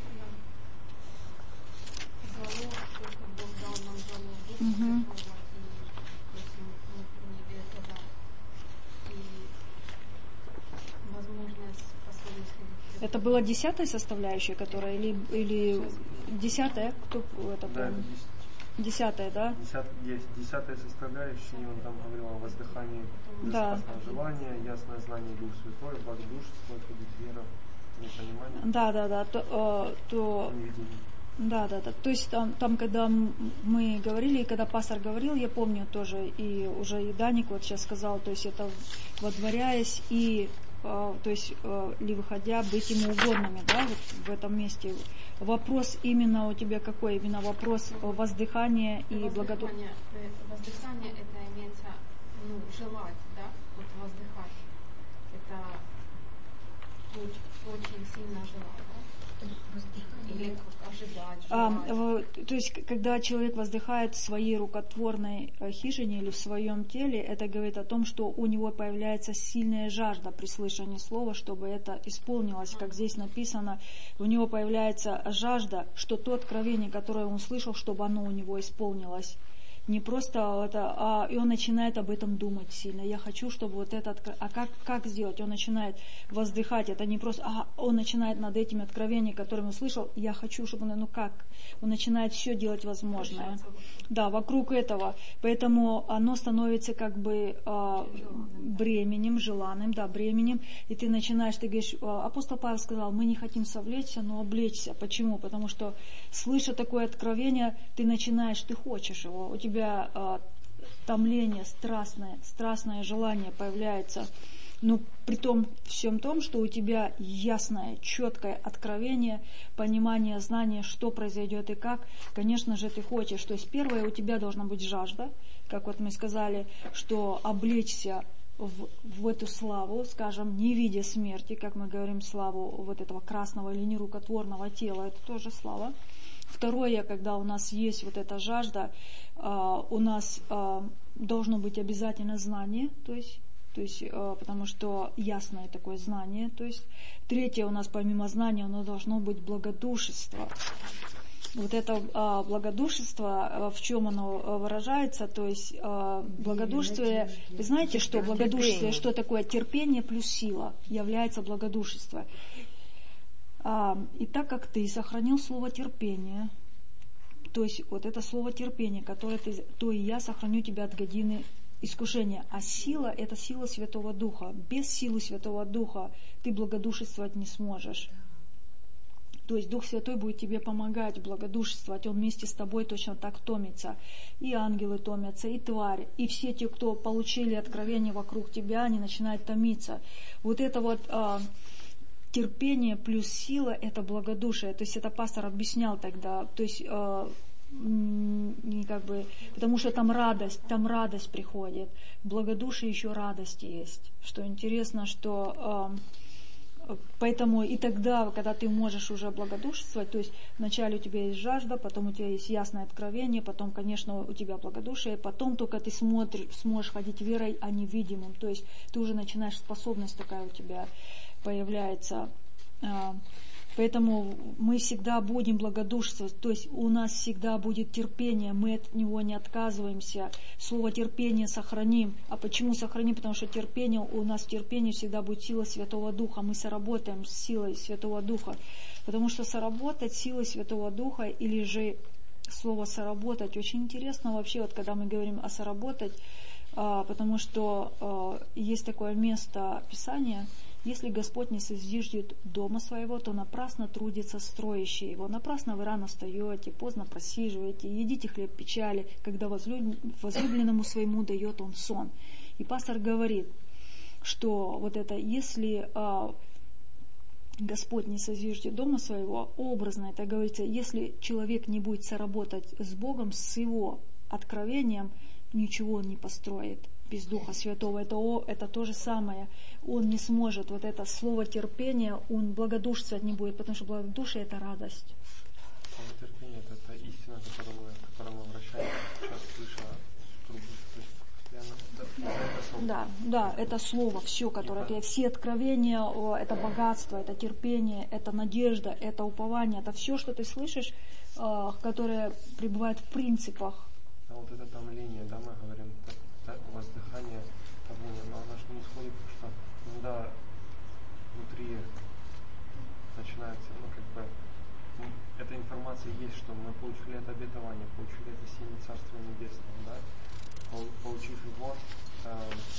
Угу. Это была десятая составляющая, которая или, или десятая, кто это да, помнит? Десятая, да? Десятая, десятая составляющая, он там говорил о воздыхании, да. желание, ясное знание Дух Святой, благодушество, вера, непонимание. Да, да, да. То, то, да, да, да. То есть там, там, когда мы говорили, и когда пастор говорил, я помню тоже, и уже и Даник вот сейчас сказал, то есть это водворяясь и то есть, ли выходя, быть ему угодными, да, вот в этом месте. Вопрос именно у тебя какой? Именно вопрос воздыхания и благодушия. Воздыхание это имеется, ну, желать, да, вот воздыхать. Это очень, очень сильно желать, да? Или ожидать, а, то есть, когда человек воздыхает в своей рукотворной хижине или в своем теле, это говорит о том, что у него появляется сильная жажда при слышании слова, чтобы это исполнилось, как здесь написано. У него появляется жажда, что то откровение, которое он слышал, чтобы оно у него исполнилось. Не просто это, а и он начинает об этом думать сильно. Я хочу, чтобы вот это, а как, как сделать? Он начинает воздыхать. Это не просто, а он начинает над этими откровениями, которые он услышал. Я хочу, чтобы он, ну как? Он начинает все делать возможное. Да, вокруг этого. Поэтому оно становится как бы а, бременем, желанным, да, бременем. И ты начинаешь, ты говоришь, апостол Павел сказал, мы не хотим совлечься, но облечься. Почему? Потому что, слыша такое откровение, ты начинаешь, ты хочешь его. У тебя а, томление, страстное, страстное желание появляется Но при том всем том, что у тебя ясное, четкое откровение, понимание, знание, что произойдет и как, конечно же, ты хочешь. То есть первое, у тебя должна быть жажда, как вот мы сказали, что облечься в, в эту славу, скажем, не видя смерти, как мы говорим, славу вот этого красного или нерукотворного тела, это тоже слава. Второе, когда у нас есть вот эта жажда, у нас должно быть обязательно знание, то есть То есть, э, потому что ясное такое знание. То есть, третье, у нас помимо знания, оно должно быть благодушество. Вот это э, благодушество, э, в чем оно выражается, то есть э, благодушествие, вы знаете, что благодушествие, что такое терпение плюс сила, является благодушество. А, и так как ты сохранил слово терпение, то есть вот это слово терпение, которое ты, то и я сохраню тебя от годины искушение. А сила – это сила Святого Духа. Без силы Святого Духа ты благодушествовать не сможешь. То есть Дух Святой будет тебе помогать благодушествовать. Он вместе с тобой точно так томится. И ангелы томятся, и тварь, и все те, кто получили откровение вокруг тебя, они начинают томиться. Вот это вот а, терпение плюс сила – это благодушие. То есть это пастор объяснял тогда. То есть а, не как бы, потому что там радость, там радость приходит. В благодушии еще радость есть. Что интересно, что э, поэтому и тогда, когда ты можешь уже благодушествовать, то есть вначале у тебя есть жажда, потом у тебя есть ясное откровение, потом, конечно, у тебя благодушие, потом только ты смотришь, сможешь ходить верой, а не видимым. То есть ты уже начинаешь, способность такая у тебя появляется. Э, Поэтому мы всегда будем благодушествовать, то есть у нас всегда будет терпение, мы от него не отказываемся. Слово терпение сохраним. А почему сохраним? Потому что терпение, у нас в терпении всегда будет сила Святого Духа. Мы соработаем с силой Святого Духа. Потому что соработать силой Святого Духа или же слово соработать, очень интересно вообще, вот когда мы говорим о соработать, потому что есть такое место Писания. Если Господь не созиждет дома своего, то напрасно трудится строящий его. Напрасно вы рано встаете, поздно просиживаете, едите хлеб печали, когда возлюбленному своему дает он сон. И пастор говорит, что вот это, если а, Господь не созиждет дома своего, образно это говорится, если человек не будет соработать с Богом, с его откровением, ничего он не построит. Без Духа Святого. Это, о, это то же самое. Он не сможет, вот это слово терпение, он благодушествовать не будет, потому что благодушие – это радость. Слово терпение – это та истина, к которой мы, к которой мы обращаемся. Сейчас слышу, да, да, это слово, все, которое это, все откровения, это богатство, это терпение, это надежда, это упование, это все, что ты слышишь, которое пребывает в принципах. А вот это томление, да, мы говорим, воздыхание, томление, но оно что не исходит, потому что иногда внутри начинается, ну, как бы, эта информация есть, что мы получили это обетование, получили это сильное Царство Небесное, да, получив его, э,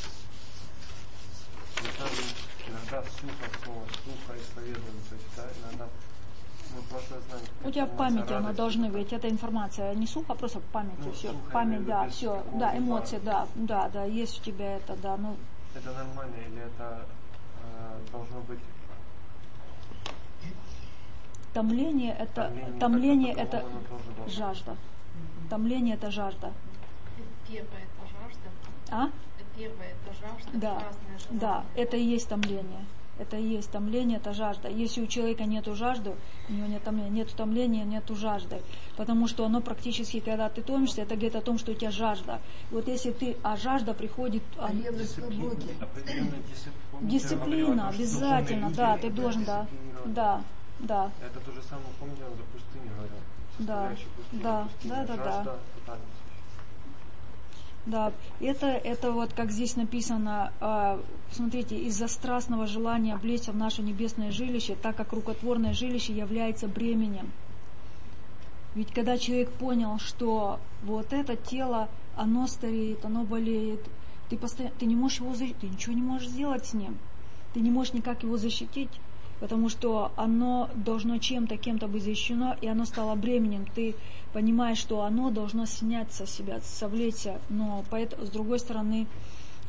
иногда сухо слово, сухо исповедуем, то есть, да, иногда мы просто знаем, у тебя в памяти она должны быть, эта информация не сухо, а просто в памяти, ну, все, в память, да, все, да, эмоции, да, да, да, есть у тебя это, да, ну. Это нормально или это э, должно быть? Томление это, томление, томление это жажда, томление это жажда. Первое это жажда. А? Первое это жажда. Да, да, это и есть томление. Это и есть томление, это жажда. Если у человека нету жажды, у него нет томления, нету томления, нету жажды. Потому что оно практически, когда ты томишься, это говорит о том, что у тебя жажда. Вот если ты, а жажда приходит... А, дисциплина, дисциплина, обязательно, да, ты должен, да, да, да. Это то же самое, помните, он за пустыню говорил. Да, да, да, да, да. Да, это, это вот как здесь написано, э, смотрите, из-за страстного желания облечься в наше небесное жилище, так как рукотворное жилище является бременем. Ведь когда человек понял, что вот это тело, оно стареет, оно болеет, ты, постоянно, ты не можешь его защитить, ты ничего не можешь сделать с ним, ты не можешь никак его защитить, потому что оно должно чем-то, кем-то быть защищено, и оно стало бременем. Ты понимаешь, что оно должно снять со себя, совлечься, но поэтому, с другой стороны,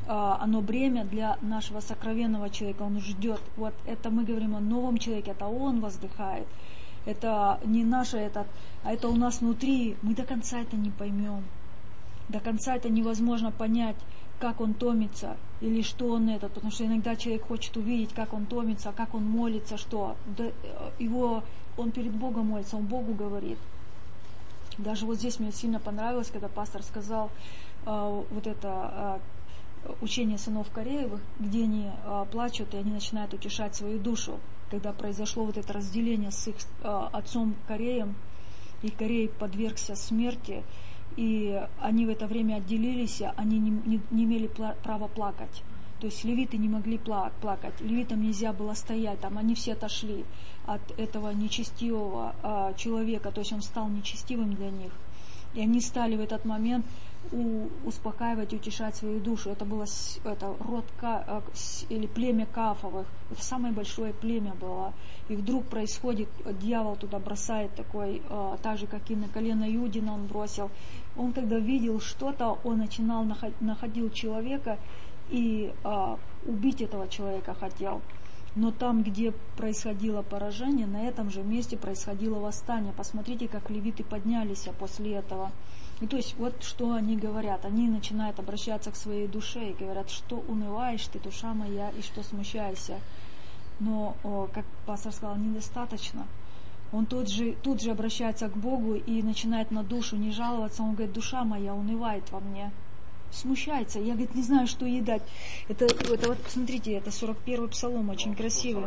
оно бремя для нашего сокровенного человека, он ждет. Вот это мы говорим о новом человеке, это он воздыхает. Это не наше, это, а это у нас внутри. Мы до конца это не поймем. До конца это невозможно понять, как он томится или что он этот. Потому что иногда человек хочет увидеть, как он томится, как он молится, что его, он перед Богом молится, он Богу говорит. Даже вот здесь мне сильно понравилось, когда пастор сказал э, вот это э, учение сынов Кореевых, где они э, плачут и они начинают утешать свою душу. Когда произошло вот это разделение с их э, отцом Кореем, и Корей подвергся смерти, и они в это время отделились, они не, не, не имели пла- права плакать. То есть левиты не могли пла- плакать, левитам нельзя было стоять, там они все отошли от этого нечестивого э, человека, то есть он стал нечестивым для них. И они стали в этот момент у, успокаивать, утешать свою душу. Это было это, род Ка, или племя Каафовых. Это самое большое племя было. И вдруг происходит, дьявол туда бросает такой, э, так же, как и на колено Иудина он бросил. Он когда видел что-то, он начинал, находил человека и э, убить этого человека хотел. Но там, где происходило поражение, на этом же месте происходило восстание. Посмотрите, как левиты поднялись после этого. И то есть вот что они говорят. Они начинают обращаться к своей душе и говорят, что унываешь ты, душа моя, и что смущаешься. Но, о, как пастор сказал, недостаточно. Он тут же, тут же обращается к Богу и начинает на душу не жаловаться. Он говорит, душа моя унывает во мне. Смущается. Я, говорит, не знаю, что ей дать. Это, это вот, посмотрите, это сорок первый псалом, очень ну, красивый.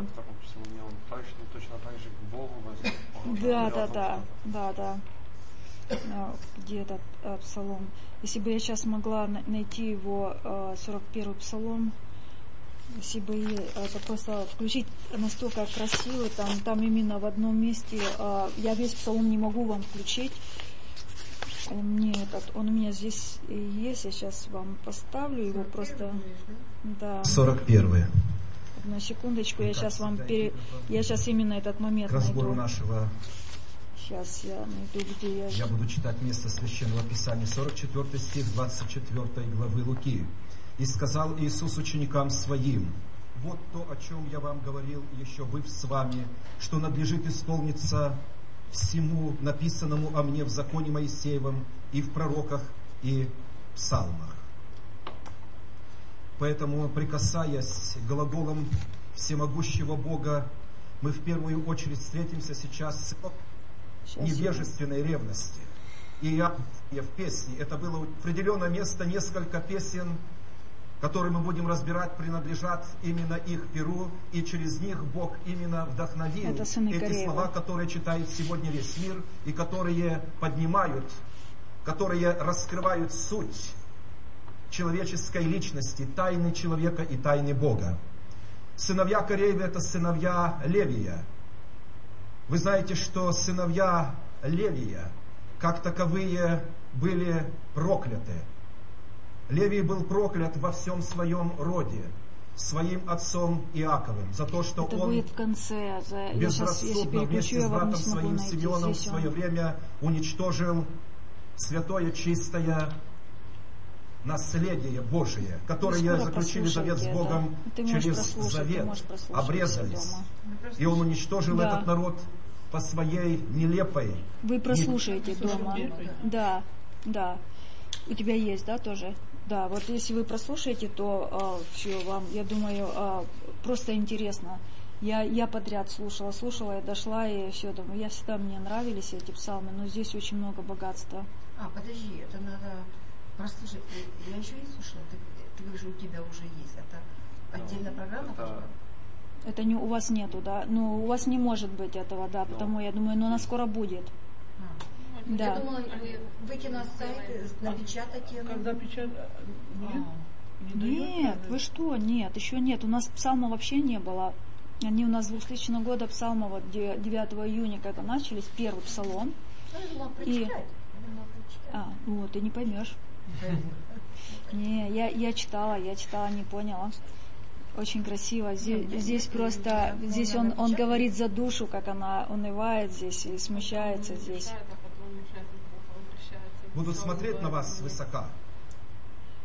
Да, да, да, да, да. Где этот а, псалом? Если бы я сейчас могла найти его, а, сорок первый псалом, если бы это просто включить, настолько красивый, там, там именно в одном месте, а, я весь псалом не могу вам включить. Мне этот, он у меня здесь есть, я сейчас вам поставлю его просто. Да. сорок первый. Одну секундочку, я сейчас вам пере... я сейчас именно этот момент к разбору найду. Нашего. Сейчас я найду, где я. Я буду читать место Священного Писания, сорок четвёртый стих двадцать четвёртой главы Луки. «И сказал Иисус ученикам Своим: вот то, о чем я вам говорил, еще быв с вами, что надлежит исполниться всему написанному о мне в законе Моисеевом и в пророках и псалмах». Поэтому, прикасаясь глаголом всемогущего Бога, мы в первую очередь встретимся сейчас с невежественной ревности. И я в песне, это было определенное место, несколько песен, которые мы будем разбирать, принадлежат именно их перу, и через них Бог именно вдохновил эти Кореева. Слова, которые читает сегодня весь мир, и которые поднимают, которые раскрывают суть человеческой личности, тайны человека и тайны Бога. Сыновья Кореева — это сыновья Левия. Вы знаете, что сыновья Левия, как таковые, были прокляты. Левий был проклят во всем своем роде своим отцом Иаковым за то, что это он будет в конце, за... безрассудно сейчас, вместе с братом своим Симеоном в свое время уничтожил святое, чистое наследие Божие, которое заключили завет с Богом через завет, обрезались. И он уничтожил да. этот народ по своей нелепой... Вы прослушаете не... дома. Да, да. У тебя есть, да, тоже? Да, вот если вы прослушаете, то э, все вам, я думаю, э, просто интересно. Я, я подряд слушала, слушала, я дошла, и все, думаю, я всегда, мне нравились эти псалмы, но здесь очень много богатства. А, подожди, это надо прослушать. Я еще не слушала, ты, ты говоришь, у тебя уже есть. Это отдельная программа? Это... это не, у вас нету, да? Ну, у вас не может быть этого, да, потому я думаю, но она скоро будет. А. Да. Я думала, выйти на сайт, напечатать ее. Когда печатать? Нет. Не нет, вы что? Нет, еще нет. У нас псалма вообще не было. Они у нас с двухтысячного года псалма, вот девятого июня, когда начались, первый псалом. Я думала, прочитать. И... А, вот, ты не поймешь. Не, я, я читала, я читала, не поняла. Очень красиво. Здесь, здесь просто, здесь он, он говорит за душу, как она унывает здесь и смущается здесь. Будут смотреть на вас свысока.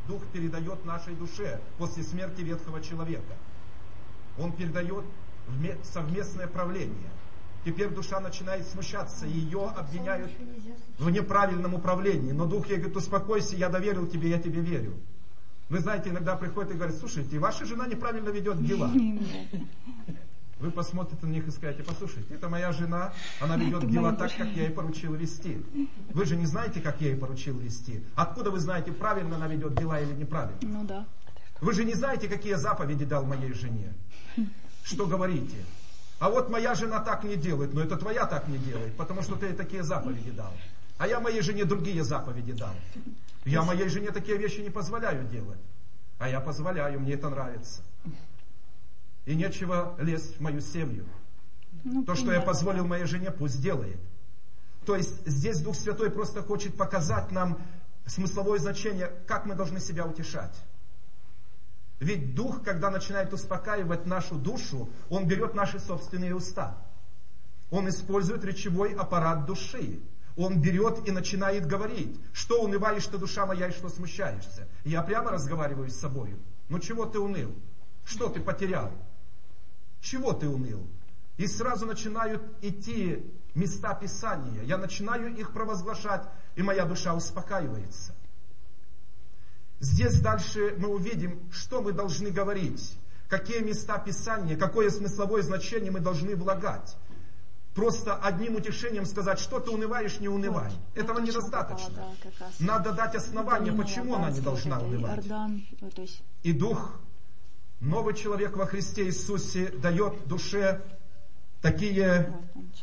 Дух передает нашей душе после смерти ветхого человека. Он передает совместное правление. Теперь душа начинает смущаться, и ее обвиняют в неправильном управлении. Но Дух ей говорит: успокойся, я доверил тебе, я тебе верю. Вы знаете, иногда приходят и говорят: слушайте, ваша жена неправильно ведет дела. Вы посмотрите на них и скажете: послушайте, это моя жена, она ведет дела так, как я ей поручил вести. Вы же не знаете, как я ей поручил вести. Откуда вы знаете, правильно она ведет дела или неправильно? Ну да. Вы же не знаете, какие заповеди дал моей жене. Что говорите? А вот моя жена так не делает, но это твоя так не делает, потому что ты ей такие заповеди дал. А я моей жене другие заповеди дал. Я моей жене такие вещи не позволяю делать. А я позволяю, мне это нравится. И нечего лезть в мою семью. Ну, То, что я позволил моей жене, пусть делает. То есть здесь Дух Святой просто хочет показать нам смысловое значение, как мы должны себя утешать. Ведь Дух, когда начинает успокаивать нашу душу, Он берет наши собственные уста. Он использует речевой аппарат души. Он берет и начинает говорить: что унываешь ты, душа моя, и что смущаешься. Я прямо разговариваю с собой. Ну чего ты уныл? Что ты потерял? Чего ты уныл? И сразу начинают идти места Писания. Я начинаю их провозглашать, и моя душа успокаивается. Здесь дальше мы увидим, что мы должны говорить, какие места Писания, какое смысловое значение мы должны влагать. Просто одним утешением сказать: что ты унываешь, не унывай. Вот, Этого вот недостаточно. Попало, да, Надо дать основание, почему она не должна унывать. Иордан, есть... И Дух, новый человек во Христе Иисусе, дает душе такие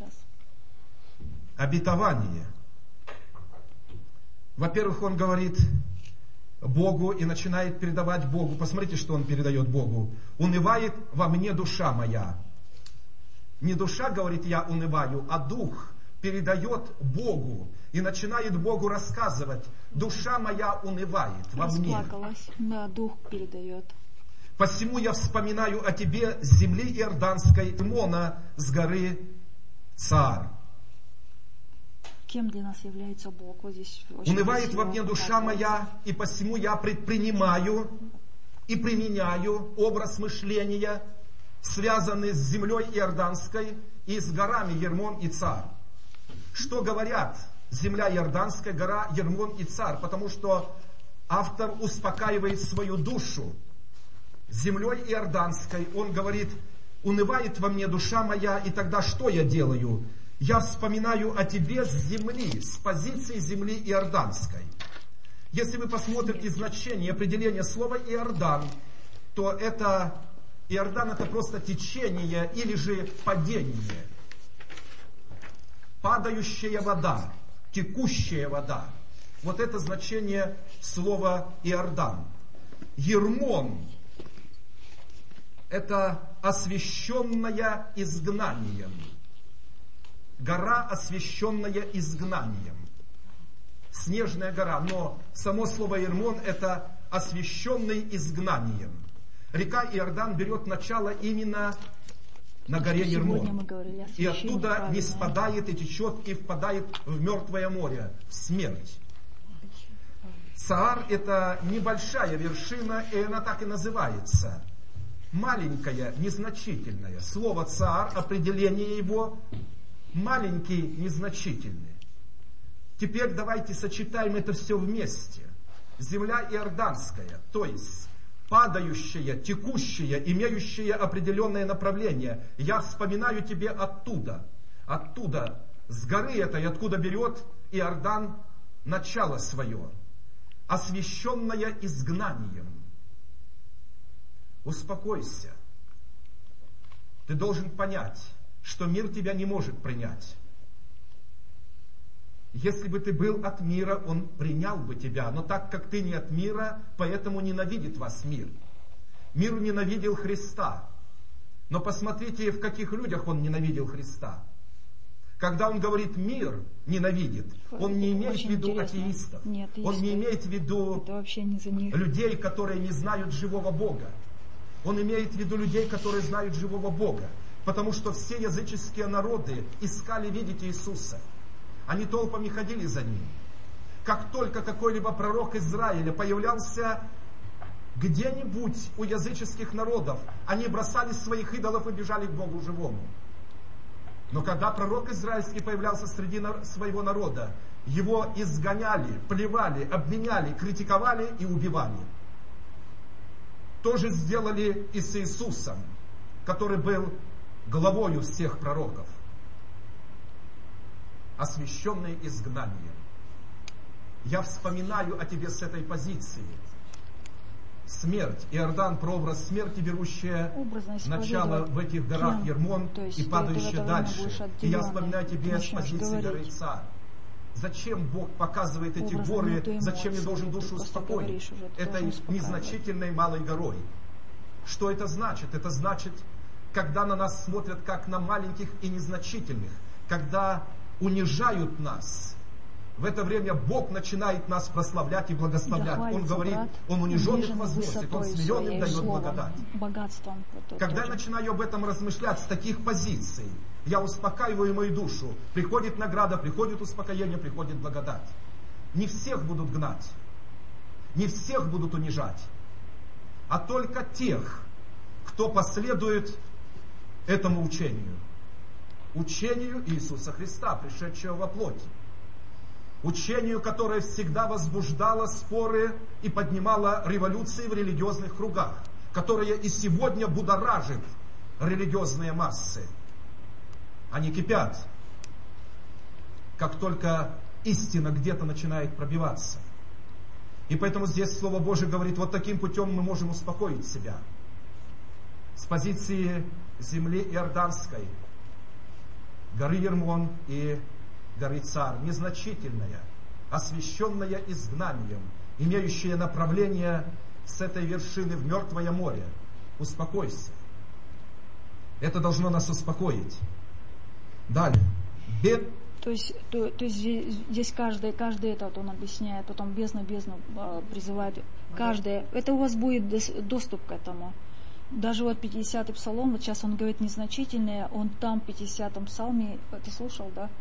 обетования. Во-первых, Он говорит Богу и начинает передавать Богу. Посмотрите, что Он передает Богу. «Унывает во мне душа моя». Не душа говорит: я унываю, а Дух передает Богу и начинает Богу рассказывать: душа моя унывает во мне. Расплакалась. Да, Дух передает. «Посему я вспоминаю о тебе с земли Иорданской, Мона, с горы Цаар». Кем для нас является Бог? Вот здесь «Унывает во мне душа моя, и посему я предпринимаю и применяю образ мышления, связанный с землей Иорданской и с горами Ермон и Цаар». Что говорят земля Иорданская, гора Ермон и Цаар? Потому что автор успокаивает свою душу землей Иорданской. Он говорит: унывает во мне душа моя, и тогда что я делаю? Я вспоминаю о тебе с земли, с позиции земли Иорданской. Если вы посмотрите значение, определение слова Иордан, то это Иордан — это просто течение или же падение. Падающая вода, текущая вода. Вот это значение слова Иордан. Ермон — это освященная изгнанием. Гора, освященная изгнанием. Снежная гора. Но само слово Ермон — это освященный изгнанием. Река Иордан берет начало именно на горе Ермон. И оттуда не спадает и течет, и впадает в мертвое море, в смерть. Цаар — это небольшая вершина, и она так и называется. Маленькая, незначительная. Слово Цаар, определение его — маленький, незначительный. Теперь давайте сочетаем это все вместе. Земля Иорданская, то есть падающая, текущая, имеющая определенное направление. Я вспоминаю тебе оттуда. Оттуда, с горы этой, откуда берет Иордан начало свое. Освященная изгнанием. Успокойся. Ты должен понять, что мир тебя не может принять. Если бы ты был от мира, он принял бы тебя. Но так как ты не от мира, поэтому ненавидит вас мир. Мир ненавидел Христа. Но посмотрите, в каких людях он ненавидел Христа. Когда он говорит «мир ненавидит», он не имеет в виду атеистов. Нет, он не имеет в виду не людей, которые не знают живого Бога. Он имеет в виду людей, которые знают живого Бога. Потому что все языческие народы искали видеть Иисуса. Они толпами ходили за Ним. Как только какой-либо пророк Израиля появлялся где-нибудь у языческих народов, они бросали своих идолов и бежали к Богу живому. Но когда пророк израильский появлялся среди своего народа, его изгоняли, плевали, обвиняли, критиковали и убивали. То же сделали и с Иисусом, который был главою всех пророков, освященный изгнанием. Я вспоминаю о тебе с этой позиции. Смерть, Иордан, прообраз смерти, берущая начало в этих горах Ермон и падающая дальше. И я вспоминаю тебе с позиции горы Цар. Зачем Бог показывает эти горы, зачем я должен душу успокоить этой незначительной малой горой? Что это значит? Это значит, когда на нас смотрят как на маленьких и незначительных, когда унижают нас, в это время Бог начинает нас прославлять и благословлять. Он говорит, Он униженных возносит, Он смиренным дает благодать. Богатством. Когда я начинаю об этом размышлять с таких позиций, я успокаиваю мою душу. Приходит награда, приходит успокоение, приходит благодать. Не всех будут гнать, не всех будут унижать, а только тех, кто последует этому учению. Учению Иисуса Христа, пришедшего во плоти. Учению, которое всегда возбуждало споры и поднимало революции в религиозных кругах, которое и сегодня будоражит религиозные массы. Они кипят, как только истина где-то начинает пробиваться. И поэтому здесь Слово Божие говорит, вот таким путем мы можем успокоить себя. С позиции земли Иорданской, горы Ермон и горы Цар, незначительная, освященная изгнанием, имеющая направление с этой вершины в Мертвое море. Успокойся. Это должно нас успокоить. Далее. Бед... То есть, то, то есть здесь каждый, каждый это вот он объясняет, потом бездна, бездну э, призывает. Каждое. Это у вас будет доступ к этому. Даже вот пятидесятый псалом, вот сейчас он говорит незначительное, он там в пятидесятом псалме, ты слушал, да?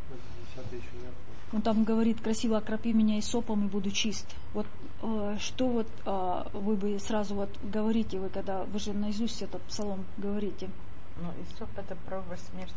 Он там говорит, красиво окропи меня исопом и буду чист. Вот э, что вот э, вы бы сразу вот говорите, вы когда, вы же наизусть этот псалом говорите. Ну, исоп это прообраз смерти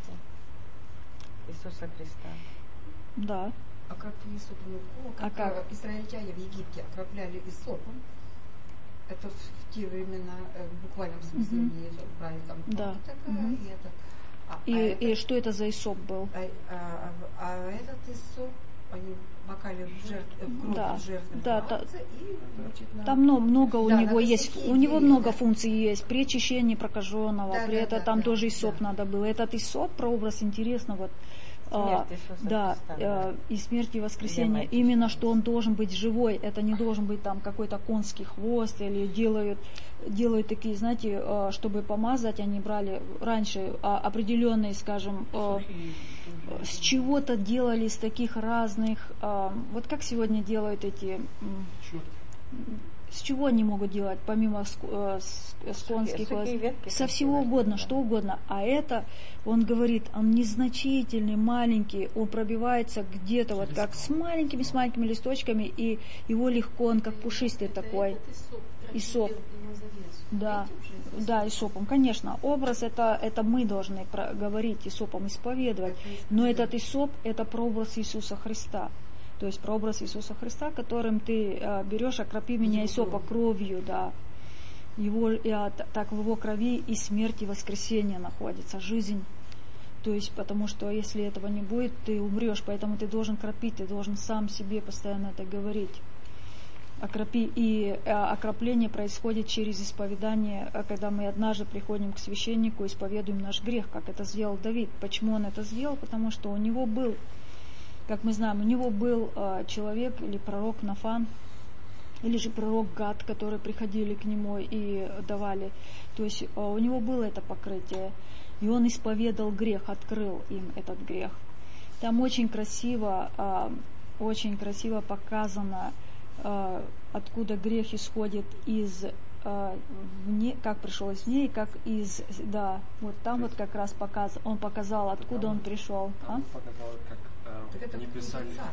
Иисуса Христа. Да. Окропи исопом. Ну, как, а как? Израильтяне в Египте окропляли исопом. Это в те времена, в буквальном смысле, mm-hmm. не брали там да. такая, mm-hmm. и это. А, и, а и это, что это за исоп был? А, а, а этот исоп, они макали в жертву, в кровь да. жертвы, да, та, и, значит, на... там много, много у да, него есть, у него деревья, много да. функций есть, при очищении прокаженного, да, при да, этом да, там да, тоже исоп да. надо было. Этот исоп, прообраз, интересно, вот, а, да, а, и смерть и воскресение, именно что он должен быть живой, это не должен быть там какой-то конский хвост, или делают, делают такие, знаете, а, чтобы помазать, они брали раньше а, определенные, скажем, а, с чего-то делали из таких разных, а, вот как сегодня делают эти... С чего они могут делать, помимо сконских, со всего угодно, что угодно. А это, он говорит, он незначительный, маленький, он пробивается где-то вот как с маленькими, с маленькими листочками, и его легко, он как пушистый такой. Исоп. Да, да, исопом, конечно. Образ это, это мы должны говорить, исопом исповедовать. Но этот исоп, это прообраз Иисуса Христа. То есть прообраз Иисуса Христа, которым ты э, берешь, окропи меня исопа кровью, да. Его, э, так в его крови и смерть, и воскресение находится, жизнь. То есть, потому что если этого не будет, ты умрешь, поэтому ты должен кропить, ты должен сам себе постоянно это говорить. Окропи, и э, окропление происходит через исповедание, когда мы однажды приходим к священнику, исповедуем наш грех, как это сделал Давид. Почему он это сделал? Потому что у него был... Как мы знаем, у него был э, человек или пророк Нафан, или же пророк Гад, которые приходили к нему и давали. То есть э, у него было это покрытие. И он исповедал грех, открыл им этот грех. Там очень красиво, э, очень красиво показано, э, откуда грех исходит из э, вне, как пришел извне, и как из, да, вот там вот как раз показ, он показал, откуда он пришел. Там а? показал, как Так это не писали.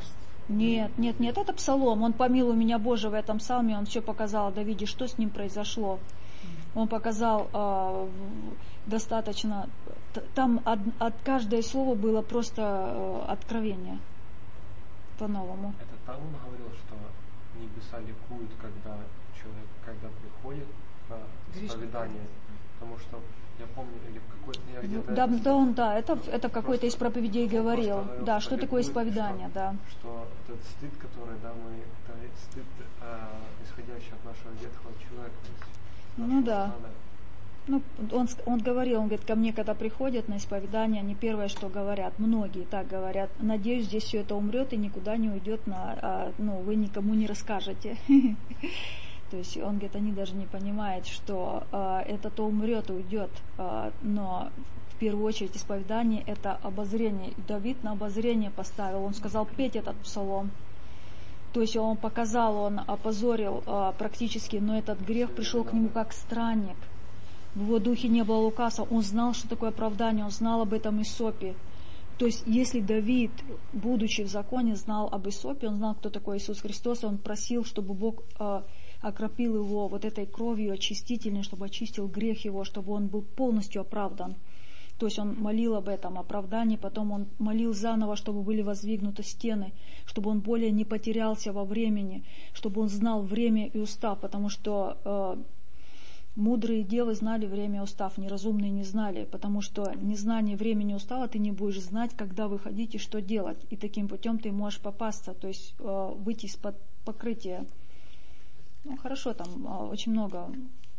Нет, нет, нет, это псалом. Он помилуй меня, Боже, в этом псалме, он все показал Давиде, что с ним произошло. Он показал э, достаточно, там от, от каждое слово было просто э, откровение по-новому. Это там он говорил, что небеса ликуют, когда человек, когда приходит на исповедание, потому что я помню, или в какой-то... Я где-то да, это, да, он, да, это, это какой-то из проповедей говорил. говорил, Да, что что такое ликует, исповедание, что, да. Что этот стыд, который, да, мы, это стыд, э, исходящий от нашего ветхого человека. Ну да. Надо. Ну, он, он говорил, он говорит, ко мне, когда приходят на исповедание, они первое, что говорят, многие так говорят, надеюсь, здесь все это умрет и никуда не уйдет, на, а, ну, вы никому не расскажете. То есть он говорит, они даже не понимают, что э, это-то умрет, уйдет, э, но в первую очередь исповедание это обозрение. Давид на обозрение поставил, он сказал петь этот псалом. То есть он показал, он опозорил э, практически, но этот грех пришел к нему как странник. В его духе не было лукавства, он знал, что такое оправдание, он знал об этом Исопе. То есть если Давид, будучи в законе, знал об Исопе, он знал, кто такой Иисус Христос, он просил, чтобы Бог э, окропил его вот этой кровью очистительной, чтобы очистил грех его, чтобы он был полностью оправдан. То есть он молил об этом оправдании, потом он молил заново, чтобы были воздвигнуты стены, чтобы он более не потерялся во времени, чтобы он знал время и устав, потому что э, мудрые девы знали время и устав, неразумные не знали, потому что незнание времени и устава ты не будешь знать, когда выходить и что делать, и таким путем ты можешь попасться, то есть э, выйти из-под покрытия. Ну, хорошо, там э, очень много.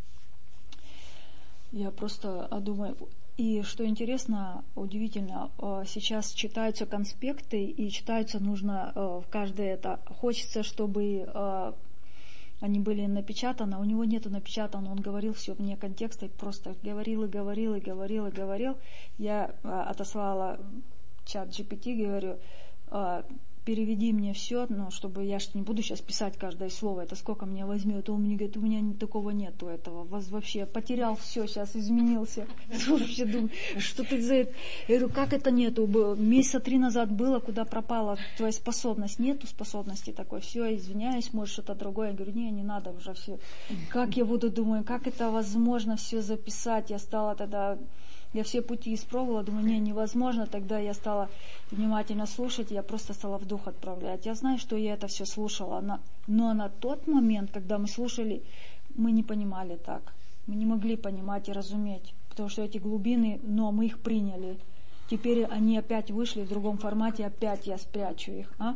Я просто думаю... И что интересно, удивительно, сейчас читаются конспекты, и читаются нужно в каждое это. Хочется, чтобы они были напечатаны, а у него нету напечатано, он говорил все вне контекста, и просто говорил и говорил, и говорил, и говорил. Я отослала чат джи пи ти, говорю, переведи мне все, ну, чтобы я ж не буду сейчас писать каждое слово, это сколько мне возьмет. Он мне говорит, у меня такого нету этого, вас вообще потерял все, сейчас изменился. Вообще думаю, что ты за это? Я говорю, как это нету? Месяца три назад было, куда пропала твоя способность? Нету способности такой, все, извиняюсь, может что-то другое. Я говорю, не, не надо уже все. Как я буду, думаю, как это возможно все записать? Я стала тогда... Я все пути испробовала, думаю, не, невозможно. Тогда я стала внимательно слушать, я просто стала в дух отправлять. Я знаю, что я это все слушала, но на тот момент, когда мы слушали, мы не понимали так. Мы не могли понимать и разуметь, потому что эти глубины, но мы их приняли. Теперь они опять вышли в другом формате, опять я спрячу их. А?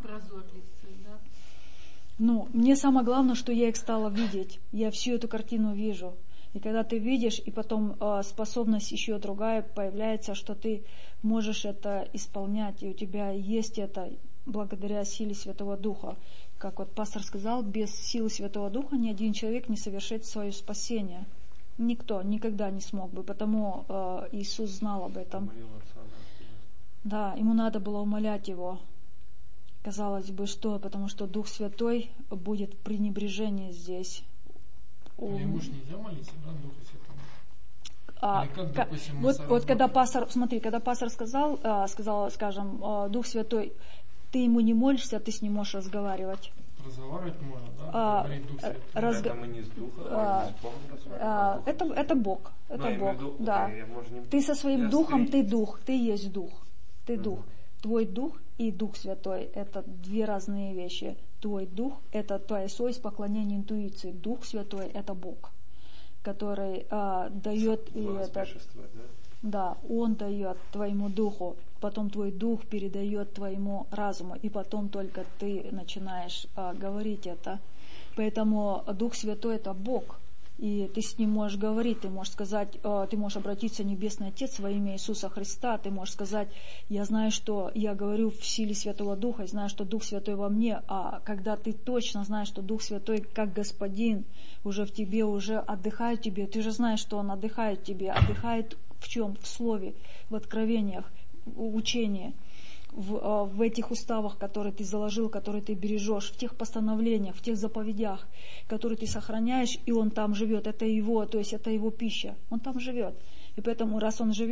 Ну, мне самое главное, что я их стала видеть. Я всю эту картину вижу. И когда ты видишь, и потом э, способность еще другая появляется, что ты можешь это исполнять, и у тебя есть это благодаря силе Святого Духа. Как вот пастор сказал, без силы Святого Духа ни один человек не совершит свое спасение. Никто никогда не смог бы, потому э, Иисус знал об этом. Да, ему надо было умолять его. Казалось бы, что? Потому что Дух Святой будет в пренебрежении здесь. Ему же нельзя молиться, да, Духу Святому? А, как, как, допустим, вот, вот когда пастор, смотри, когда пастор сказал, а, сказал, скажем, Дух Святой, ты ему не молишься, ты с ним можешь разговаривать. Разговаривать можно, да? А, Говорить Дух Святой. Разго... Это мы не с Духом, а, а не с Богом разговариваем. А, это, это Бог, это Но Бог, виду, да. окей, не... Ты со своим я духом, скорее... ты дух, ты есть дух, ты uh-huh. дух. Твой дух и Дух Святой – это две разные вещи. Твой дух – это твоя совесть, поклонение интуиции. Дух Святой – это Бог, который а, дает и это, да, Он дает твоему духу, потом твой дух передает твоему разуму, и потом только ты начинаешь а, говорить это. Поэтому Дух Святой это Бог, и ты с ним можешь говорить, ты можешь сказать, а, ты можешь обратиться, Небесный Отец, во имя Иисуса Христа, ты можешь сказать, я знаю, что я говорю в силе Святого Духа, знаю, что Дух Святой во мне, а когда ты точно знаешь, что Дух Святой как Господин уже в тебе, уже отдыхает в тебе, ты же знаешь, что Он отдыхает в тебе, отдыхает в чем? В Слове, в откровениях, в учении, в, в этих уставах, которые ты заложил, которые ты бережешь, в тех постановлениях, в тех заповедях, которые ты сохраняешь, и Он там живет, это Его, то есть это Его пища, Он там живет. И поэтому, раз Он живет,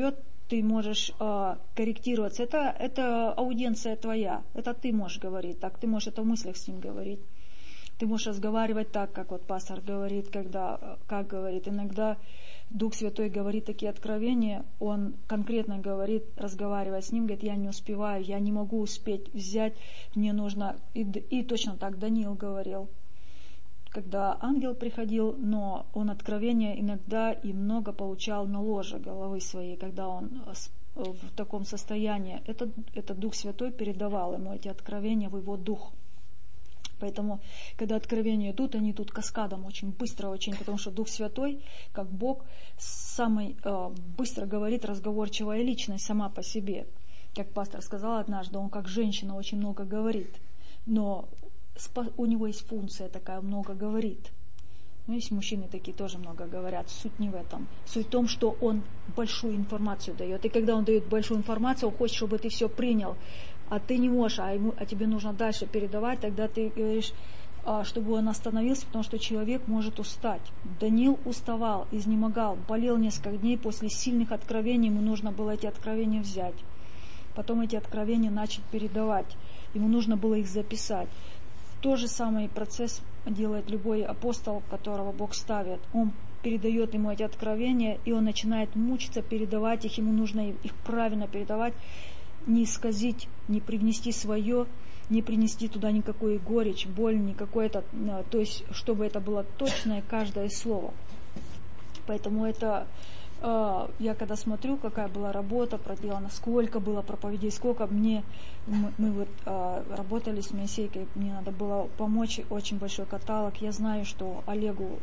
ты можешь э, корректироваться. Это, это аудиенция твоя, это ты можешь говорить так, ты можешь это в мыслях с ним говорить. Ты можешь разговаривать так, как вот пастор говорит, когда, как говорит. Иногда Дух Святой говорит такие откровения, он конкретно говорит, разговаривая с ним, говорит, я не успеваю, я не могу успеть взять, мне нужно... И, и точно так Даниил говорил, когда ангел приходил, но он откровения иногда и много получал на ложе головы своей, когда он в таком состоянии. Это, это Дух Святой передавал ему эти откровения в его дух. Поэтому, когда откровения идут, они идут каскадом очень быстро, очень, потому что Дух Святой, как Бог, самый э, быстро говорит, разговорчивая личность сама по себе. Как пастор сказал однажды, он как женщина очень много говорит, но у него есть функция такая, много говорит. Ну, есть мужчины такие, тоже много говорят. Суть не в этом. Суть в том, что он большую информацию дает. И когда он дает большую информацию, он хочет, чтобы ты все принял. А ты не можешь, а, ему, а тебе нужно дальше передавать. Тогда ты говоришь, чтобы он остановился, потому что человек может устать. Даниил уставал, изнемогал, болел несколько дней. После сильных откровений ему нужно было эти откровения взять. Потом эти откровения начать передавать. Ему нужно было их записать. Тот же самый процесс делает любой апостол, которого Бог ставит. Он передает ему эти откровения, и он начинает мучиться, передавать их. Ему нужно их правильно передавать, не исказить, не привнести свое, не принести туда никакую горечь, боль, никакое-то, то есть, чтобы это было точное каждое слово. Поэтому это... Я когда смотрю, какая была работа проделана, сколько было проповедей, сколько мне, мы, мы вот а, работали с Моисейкой, мне надо было помочь, очень большой каталог. Я знаю, что Олегу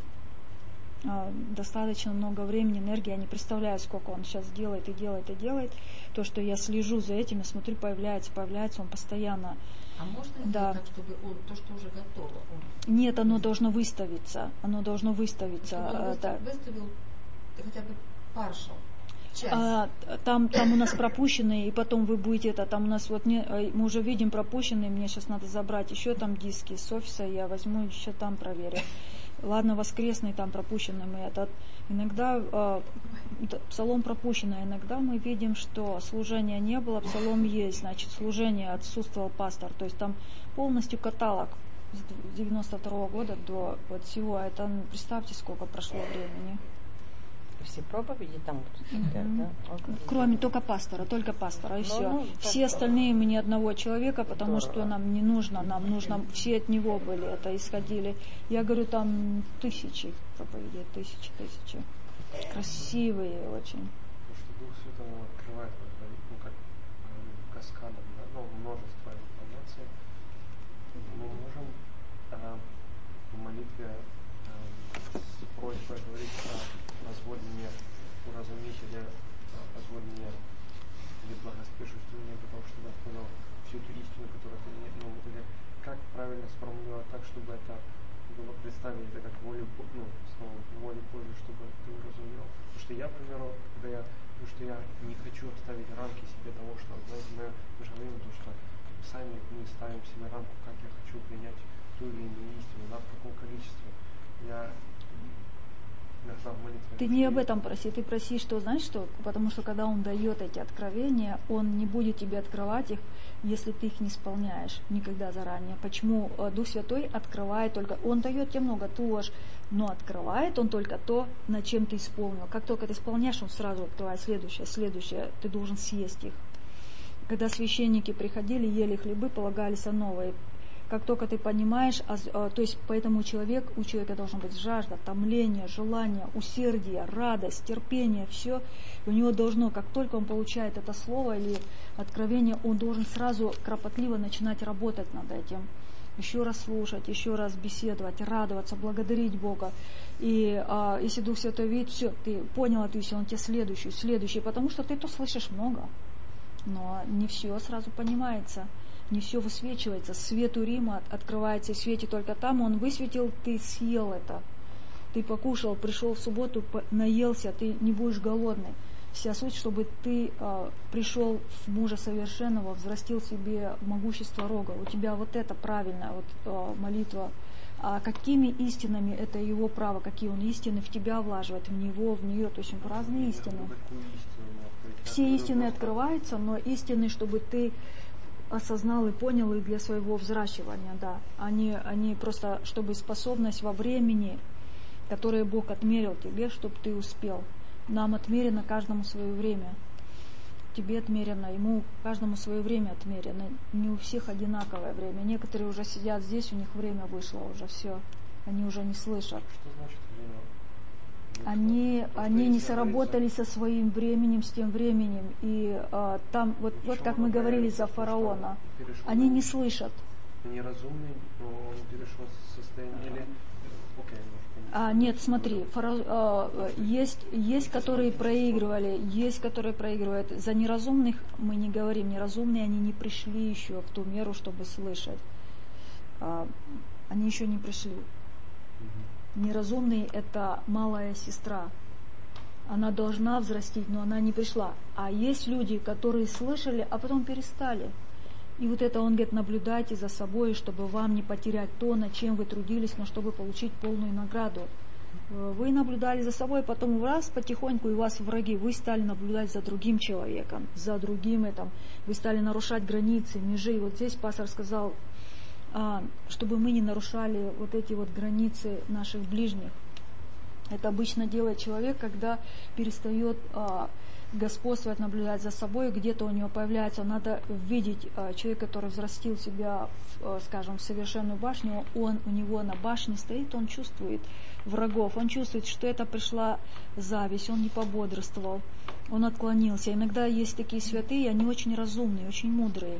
а, достаточно много времени, энергии, я не представляю, сколько он сейчас делает и делает и делает. То, что я слежу за этим, я смотрю, появляется, появляется он постоянно. А можно сделать да. так, чтобы он, то, что уже готово? Он... Нет, оно должно выставиться, оно должно выставиться. Чтобы он да. выставил хотя бы паршал. А, там, там у нас пропущенные, и потом вы будете это, там у нас вот не, мы уже видим пропущенные, мне сейчас надо забрать еще там диски с офиса, я возьму еще там проверю. Ладно, воскресный там пропущенный мы этот. Иногда э, псалом пропущенный, иногда мы видим, что служения не было, псалом есть, значит служение отсутствовал пастор, то есть там полностью каталог с девяносто второго года до вот всего, это представьте, сколько прошло времени. Все проповеди там mm-hmm. да? Кроме только пастора, только пастора, и ну, все. Ну, все остальные мы ни одного человека, потому здорово. Что нам не нужно, нам нужно, все от него были, это исходили. Я говорю, там тысячи проповедей, тысячи, тысячи. Красивые очень. Потому что Дух Святой открывает, ну, как каскадом, да? Ну, множество информации. Мы можем э, в молитве э, с просьбой говорить про позволь мне уразуметь или позволь мне или благоспешествуй мне, потому что я понял всю эту истину, которую ты мне, ну, или как правильно сформулировать так, чтобы это было представить это как волю, ну, снова волю Божию, чтобы ты уразумел. Потому что я, к примеру, когда я, потому что я не хочу оставить рамки себе того, что, знаете, мы, мы же говорим, то, что сами мы ставим себе рамку, как я хочу принять ту или иную истину, да, в каком количестве. Я Ты не об этом проси, ты проси, что, знаешь что, потому что когда он дает эти откровения, он не будет тебе открывать их, если ты их не исполняешь никогда заранее. Почему Дух Святой открывает только, он дает тебе много, ты ложь, но открывает он только то, над чем ты исполнил. Как только ты исполняешь, он сразу открывает следующее, следующее, ты должен съесть их. Когда священники приходили, ели хлебы, полагались о новой. Как только ты понимаешь, а, а, то есть поэтому человек, у человека должна быть жажда, томление, желание, усердие, радость, терпение, все. У него должно, как только он получает это слово или откровение, он должен сразу кропотливо начинать работать над этим. Еще раз слушать, еще раз беседовать, радоваться, благодарить Бога. И а, если Дух Святой видит, все, ты понял эту истину, он тебе следующий, следующий, потому что ты то слышишь много, но не все сразу понимается. Не все высвечивается. Свет Урима открывается в свете только там. Он высветил, ты съел это. Ты покушал, пришел в субботу, наелся, ты не будешь голодный. Вся суть, чтобы ты э, пришел в мужа совершенного, взрастил себе могущество рога. У тебя вот это правильная вот, э, молитва. А какими истинами это его право, какие он истины в тебя влаживает, в него, в нее, то есть в разные истины. все истины открываются, но истины, чтобы ты осознал и понял их для своего взращивания, да. Они, они просто, чтобы способность во времени, которое Бог отмерил тебе, чтобы ты успел. Нам отмерено каждому свое время. Тебе отмерено, ему каждому свое время отмерено. Не у всех одинаковое время. Некоторые уже сидят здесь, у них время вышло уже, все. Они уже не слышат. Что значит время? Они, они не сработали со своим временем, с тем временем. И а, там, вот, вот как мы говорили за фараона, они не слышат. Неразумный, но он перешел в состояние или... Окей, А, нет, смотри, фара... а, есть, есть, которые проигрывали, есть, которые проигрывают. За неразумных мы не говорим. Неразумные, они не пришли еще в ту меру, чтобы слышать. А, они еще не пришли. Неразумный — это малая сестра. Она должна взрастить, но она не пришла. А есть люди, которые слышали, а потом перестали. И вот это он говорит: наблюдайте за собой, чтобы вам не потерять то, над чем вы трудились, но чтобы получить полную награду. Вы наблюдали за собой, потом раз потихоньку, и у вас враги, вы стали наблюдать за другим человеком, за другим этим, вы стали нарушать границы, межи. И вот здесь пастор сказал, чтобы мы не нарушали вот эти вот границы наших ближних. Это обычно делает человек, когда перестает а, господствовать, наблюдать за собой, где-то у него появляется, надо видеть а, человека, который взрастил себя, в, а, скажем, в совершенную башню, он у него на башне стоит, он чувствует врагов, он чувствует, что это пришла зависть, он не пободрствовал, он отклонился. Иногда есть такие святые, они очень разумные, очень мудрые.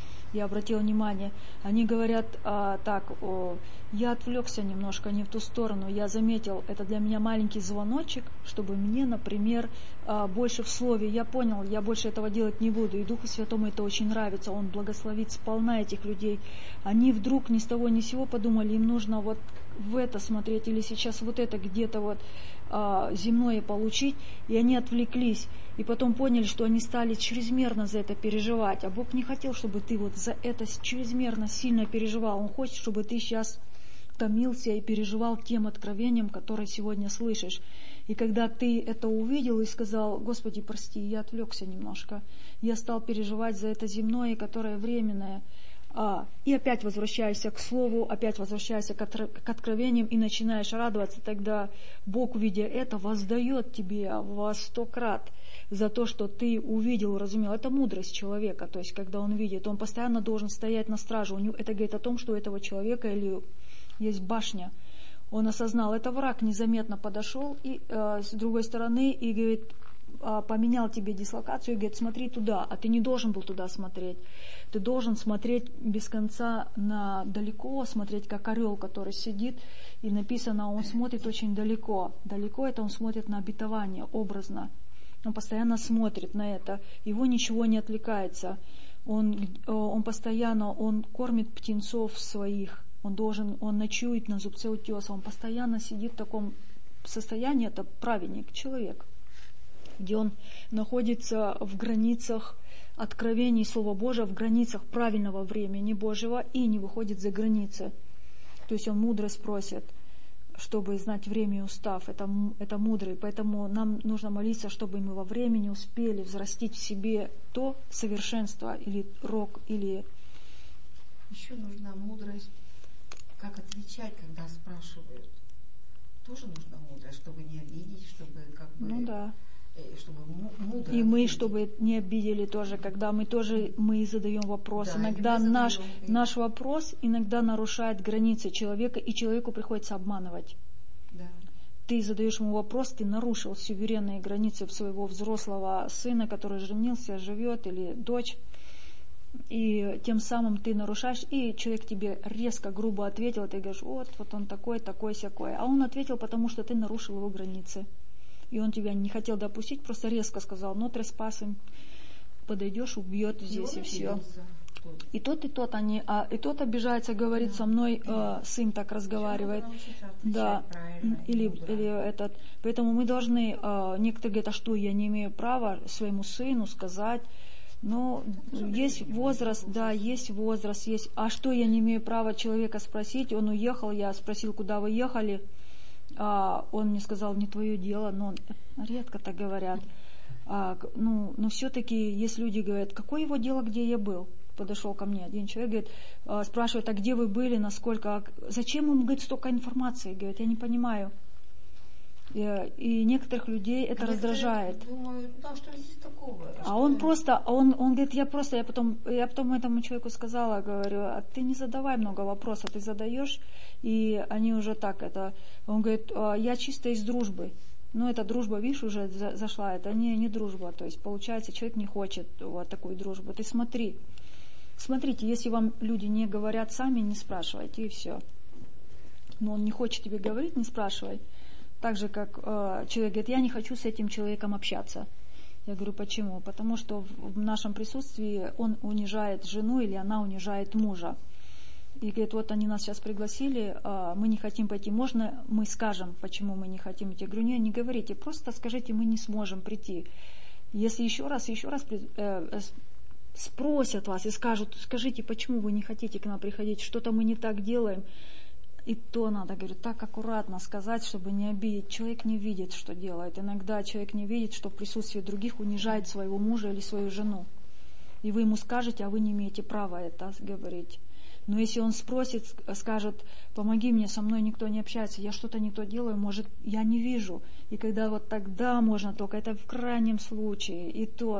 Я обратила внимание, они говорят а, так, о, я отвлекся немножко не в ту сторону, я заметил, это для меня маленький звоночек, чтобы мне, например, а, больше в слове, я понял, я больше этого делать не буду, и Духу Святому это очень нравится, Он благословит сполна этих людей. Они вдруг ни с того ни с сего подумали, им нужно вот в это смотреть, или сейчас вот это где-то вот а, земное получить, и они отвлеклись, и потом поняли, что они стали чрезмерно за это переживать, а Бог не хотел, чтобы ты вот за это чрезмерно сильно переживал, Он хочет, чтобы ты сейчас томился и переживал тем откровением, которое сегодня слышишь. И когда ты это увидел и сказал: Господи, прости, я отвлекся немножко, я стал переживать за это земное, которое временное, А, и опять возвращаешься к Слову, опять возвращаешься к, отр- к откровениям и начинаешь радоваться, тогда Бог, видя это, воздает тебе во сто крат за то, что ты увидел, уразумел. Это мудрость человека, то есть когда он видит, он постоянно должен стоять на страже. У него, это говорит о том, что у этого человека или есть башня. Он осознал, это враг незаметно подошел и э, с другой стороны и говорит, поменял тебе дислокацию и говорит, смотри туда, а ты не должен был туда смотреть. Ты должен смотреть без конца на далеко, смотреть как орел, который сидит, и написано, он смотрит очень далеко. Далеко это он смотрит на обетование, образно. Он постоянно смотрит на это, его ничего не отвлекается. Он, он постоянно, он кормит птенцов своих, он должен, он ночует на зубце утеса, он постоянно сидит в таком состоянии, это праведник, человек, где он находится в границах откровений Слова Божия, в границах правильного времени Божьего и не выходит за границы. То есть он мудрость просит, чтобы знать время и устав. Это, это мудрый. Поэтому нам нужно молиться, чтобы мы во времени успели взрастить в себе то совершенство или рок, или... Еще нужна мудрость, как отвечать, когда спрашивают. Тоже нужна мудрость, чтобы не обидеть, чтобы как бы... Ну да. Чтобы мудро и мы, ответить. Чтобы не обидели тоже, когда мы тоже мы задаем вопрос. Да, иногда наш, наш вопрос иногда нарушает границы человека, и человеку приходится обманывать. Да. Ты задаешь ему вопрос, ты нарушил суверенные границы своего взрослого сына, который женился, живет, или дочь, и тем самым ты нарушаешь, и человек тебе резко, грубо ответил, ты говоришь, вот, вот он такой, такой, сякой. А он ответил, потому что ты нарушил его границы. И он тебя не хотел допустить, просто резко сказал, ну, треспасом, подойдешь, убьет здесь, и, и все. И тот, и тот, они, а, и тот обижается, говорит, да. Со мной э, сын так разговаривает. Да, или, или этот. Поэтому мы должны, э, некоторые говорят, а что, я не имею права своему сыну сказать, но есть возраст, да, есть возраст, есть. А что, я не имею права человека спросить, он уехал, я спросил, куда вы ехали. А он мне сказал, не твое дело, но редко так говорят. А, ну, но все-таки есть люди, говорят, какое его дело, где я был? Подошел ко мне один человек, говорит, спрашивает, а где вы были, насколько, зачем им, говорит, столько информации? Говорит, я не понимаю. И, и некоторых людей это Некоторые раздражает. Думают, да, что здесь такого? А что он это? просто, он, он говорит, я просто, я потом, я потом этому человеку сказала, говорю, а ты не задавай много вопросов, ты задаешь, и они уже так это, он говорит, я чисто из дружбы. Ну, эта дружба, видишь, уже зашла, это не, не дружба, то есть, получается, человек не хочет вот такую дружбу. Ты смотри, смотрите, если вам люди не говорят сами, не спрашивайте, и все. Но он не хочет тебе говорить, не спрашивай. Так же, как э, человек говорит, я не хочу с этим человеком общаться. Я говорю, почему? Потому что в, в нашем присутствии он унижает жену или она унижает мужа. И говорит, вот они нас сейчас пригласили, э, мы не хотим пойти. Можно мы скажем, почему мы не хотим идти? Я говорю, нет, не говорите, просто скажите, мы не сможем прийти. Если еще раз, еще раз э, спросят вас и скажут, скажите, почему вы не хотите к нам приходить, что-то мы не так делаем. И то надо, говорю, так аккуратно сказать, чтобы не обидеть. Человек не видит, что делает. Иногда человек не видит, что в присутствии других унижает своего мужа или свою жену. И вы ему скажете, а вы не имеете права это говорить. Но если он спросит, скажет, помоги мне, со мной никто не общается, я что-то не то делаю, может, я не вижу. И когда вот тогда можно только, это в крайнем случае, и то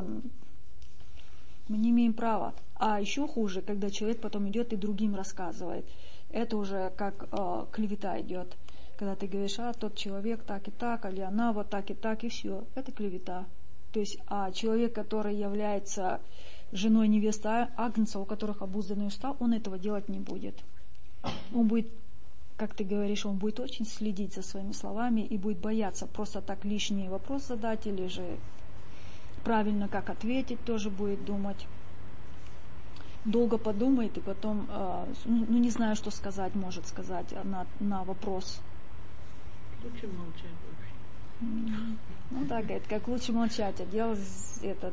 мы не имеем права. А еще хуже, когда человек потом идет и другим рассказывает. Это уже как э, клевета идет. Когда ты говоришь, а тот человек так и так, или она вот так и так, и все. Это клевета. То есть, а человек, который является женой невесты Агнца, у которых обузданный устав, он этого делать не будет. Он будет, как ты говоришь, он будет очень следить за своими словами и будет бояться просто так лишний вопрос задать, или же правильно как ответить, тоже будет думать. Долго подумает и потом, э, ну не знаю, что сказать, может сказать на, на вопрос. Лучше молчать вообще. Ну да, говорит, как лучше молчать, а делать этот...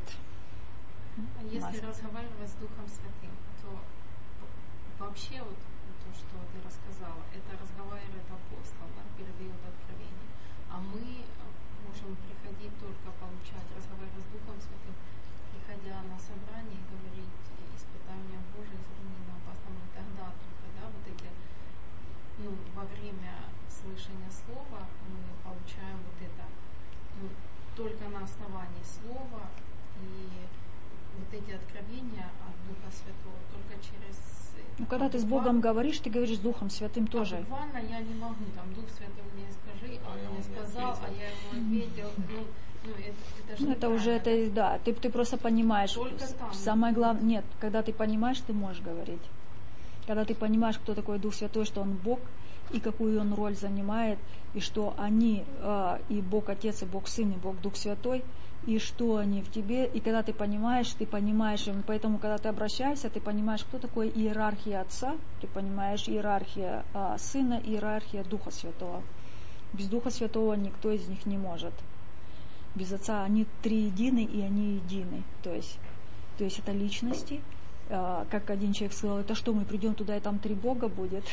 А если маску. разговаривать с Духом Святым, то вообще вот то, что ты рассказала, это разговаривает апостол, да, передает откровение. А мы можем приходить только получать, разговаривать с Духом Святым, приходя на собрание и говорить испытания Божие, изменения опасного, и тогда только, да, вот эти, ну, во время слышания слова мы получаем вот это, ну, только на основании слова, и вот эти откровения от Духа Святого только через... Ну, когда ты с Богом говоришь, ты говоришь с Духом Святым тоже. А буквально я не могу, там, Дух Святой мне скажи, а он мне сказал, а я ему ответил, ну, ну, это, это же Ну, это уже, это, да, ты, ты просто понимаешь. Только там. Самое главное, нет, когда ты понимаешь, ты можешь говорить. Когда ты понимаешь, кто такой Дух Святой, что Он Бог, и какую Он роль занимает, и что они, э, и Бог Отец, и Бог Сын, и Бог Дух Святой, и что они в тебе, и когда ты понимаешь, ты понимаешь, и поэтому, когда ты обращаешься, ты понимаешь, кто такой иерархия Отца, ты понимаешь иерархия э, Сына, иерархия Духа Святого. Без Духа Святого никто из них не может. Без Отца они триедины, и они едины. То есть, то есть это личности. А, как один человек сказал, это что, мы придем туда, и там три Бога будет?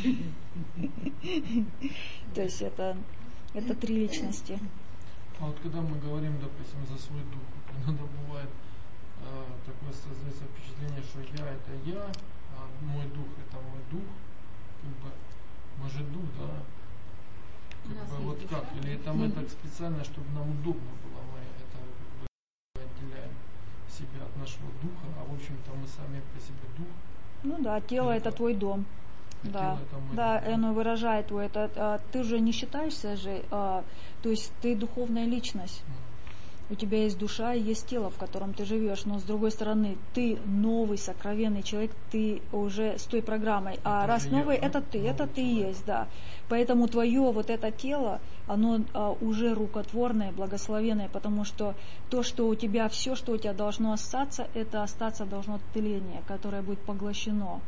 То есть это три личности. А вот когда мы говорим, допустим, за свой дух, иногда бывает такое создается впечатление, что я это я, а мой дух это мой дух. Как бы мы же дух, да? Как бы, вот как? Или это мы так специально, чтобы нам удобно было, мы это как бы отделяем себя от нашего духа, а в общем-то мы сами по себе дух. Ну да, тело это, это твой дом. Да, да, дом. Оно выражает твой. Это, а, ты же не считаешься же, а, то есть ты духовная личность. У тебя есть душа и есть тело, в котором ты живешь, но с другой стороны, ты новый, сокровенный человек, ты уже с той программой. А это раз новый, я, это ты, новый это ты и есть, да. Поэтому твое вот это тело, оно а, уже рукотворное, благословенное, потому что то, что у тебя, все, что у тебя должно остаться, это остаться должно тление, которое будет поглощено.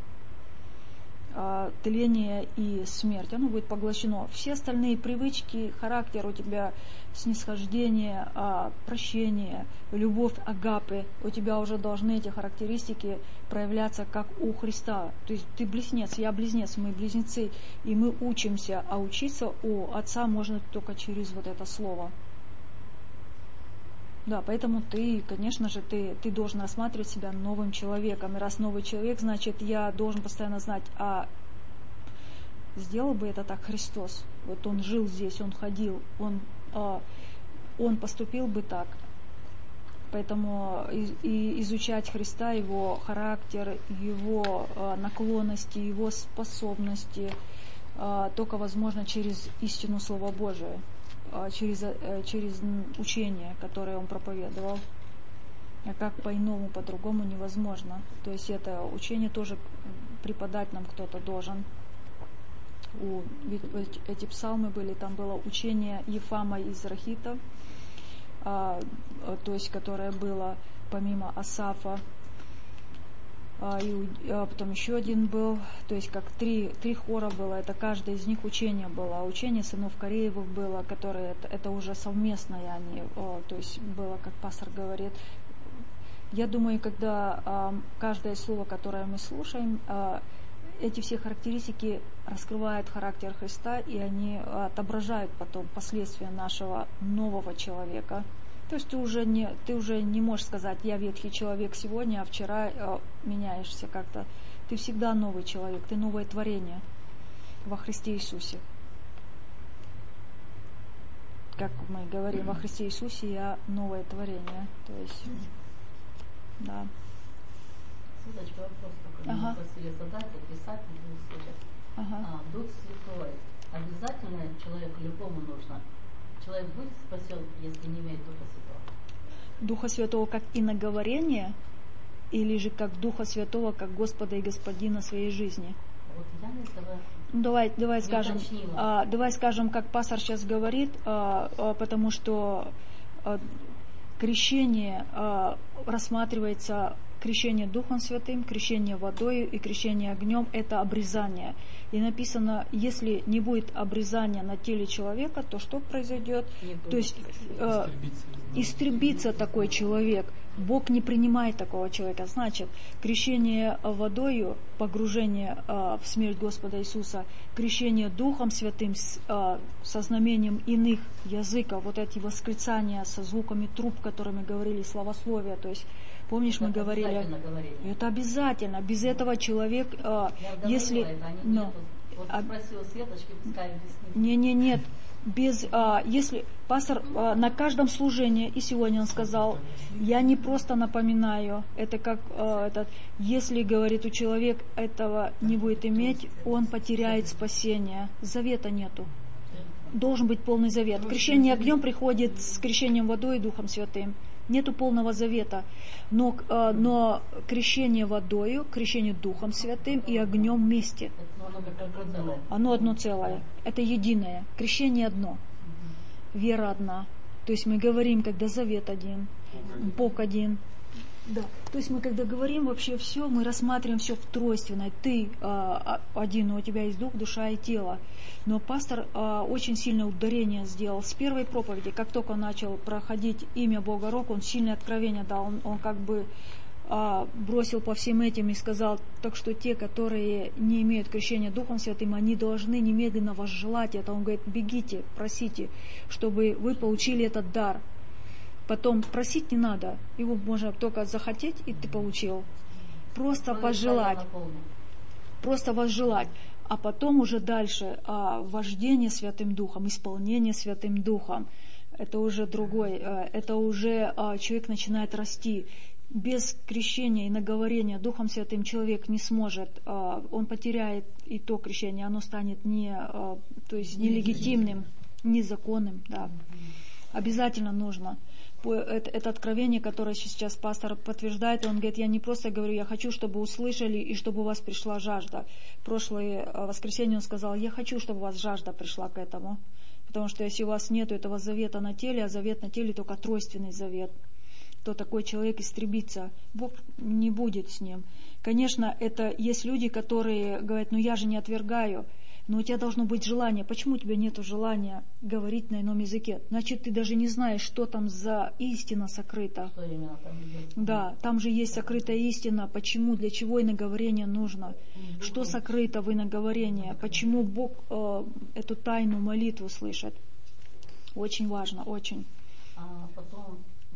Тление и смерть, оно будет поглощено. Все остальные привычки, характер у тебя, снисхождение, прощение, любовь, агапы, у тебя уже должны эти характеристики проявляться как у Христа. То есть ты близнец, я близнец, мы близнецы, и мы учимся, а учиться у Отца можно только через вот это слово. Да, поэтому ты, конечно же, ты, ты должен рассматривать себя новым человеком. И раз новый человек, значит, я должен постоянно знать, а сделал бы это так Христос. Вот он жил здесь, он ходил, он, а, он поступил бы так. Поэтому и, и изучать Христа, его характер, его а, наклонности, его способности а, только возможно через истину Слова Божия, а, через, а, через учение, которое он проповедовал. А как по-иному, по-другому невозможно. То есть это учение тоже преподать нам кто-то должен. У, ведь эти псалмы были, там было учение Ефама из Рахита, а, то есть которое было помимо Асафа, а, и а потом еще один был, то есть как три, три хора было, это каждое из них учение было, а учение сынов Кореевых было, которое это, это уже совместное, они, о, то есть было, как пастор говорит. Я думаю, когда а, каждое слово, которое мы слушаем, а, эти все характеристики раскрывают характер Христа, и они отображают потом последствия нашего нового человека. То есть ты уже не, ты уже не можешь сказать, я ветхий человек сегодня, а вчера э, меняешься как-то. Ты всегда новый человек, ты новое творение во Христе Иисусе. Как мы говорим, во Христе Иисусе я новое творение. То есть, да. Светочка, вопрос такой. Ага. Мы просили задать, описать, не услышать. Ага. А, Дух Святой. Обязательно человеку любому нужно. Человек будет спасен, если не имеет Духа Святого? Духа Святого как иноговорение, или же как Духа Святого, как Господа и Господина своей жизни? Вот я не знаю. Ну, давай, давай скажем, а, давай скажем, как пастор сейчас говорит, а, а, потому что а, крещение а, рассматривается. Крещение Духом Святым, крещение водой и крещение огнем – это обрезание. И написано, если не будет обрезания на теле человека, то что произойдет? То есть э, истребится такой человек. Бог не принимает такого человека. Значит, крещение водою, погружение э, в смерть Господа Иисуса, крещение Духом Святым с, э, со знамением иных языков, вот эти восклицания со звуками труб, которыми говорили, славословия, то есть помнишь, это мы говорили, это обязательно. Без этого человек, э, если, это, но, вот а, спросила Светочки, пускай объяснит. Не, не, нет. Без, а, если пастор а, на каждом служении, и сегодня он сказал, я не просто напоминаю, это как а, этот, если, говорит, у человека этого не будет иметь, он потеряет спасение. Завета нету. Должен быть полный завет. Крещение огнем приходит с крещением водой и Духом Святым. Нету полного завета, но, но крещение водою, крещение Духом Святым и огнем вместе. Оно одно целое. Это единое. Крещение одно. Вера одна. То есть мы говорим, когда завет один, Бог один. Да. То есть мы когда говорим вообще все, мы рассматриваем все в тройственной. Ты а, один, у тебя есть дух, душа и тело. Но пастор а, очень сильное ударение сделал с первой проповеди. Как только он начал проходить имя Бога Рок, он сильное откровение дал. Он, он как бы а, бросил по всем этим и сказал, так что те, которые не имеют крещения Духом Святым, они должны немедленно возжелать это. Он говорит, бегите, просите, чтобы вы получили этот дар. Потом просить не надо, его можно только захотеть, и ты получил. Просто пожелать. Просто возжелать. А потом уже дальше а, вождение Святым Духом, исполнение Святым Духом. Это уже другой, а, это уже а, человек начинает расти. Без крещения и наговорения Духом Святым человек не сможет, а, он потеряет и то крещение, оно станет не, а, то есть нелегитимным, незаконным. Да. Обязательно нужно. Это, это откровение, которое сейчас пастор подтверждает, он говорит, я не просто говорю, я хочу, чтобы услышали и чтобы у вас пришла жажда. В прошлое воскресенье он сказал, я хочу, чтобы у вас жажда пришла к этому, потому что если у вас нет этого завета на теле, а завет на теле только тройственный завет, то такой человек истребится, Бог не будет с ним. Конечно, это есть люди, которые говорят, ну я же не отвергаю, но у тебя должно быть желание. Почему у тебя нет желания говорить на ином языке? Значит, ты даже не знаешь, что там за истина сокрыта. Что именно там есть? Да, там же есть сокрытая истина. Почему, для чего иноговорение нужно? Mm-hmm. Что сокрыто в иноговорении? Почему Бог э, эту тайну молитву слышит? Очень важно, очень. А потом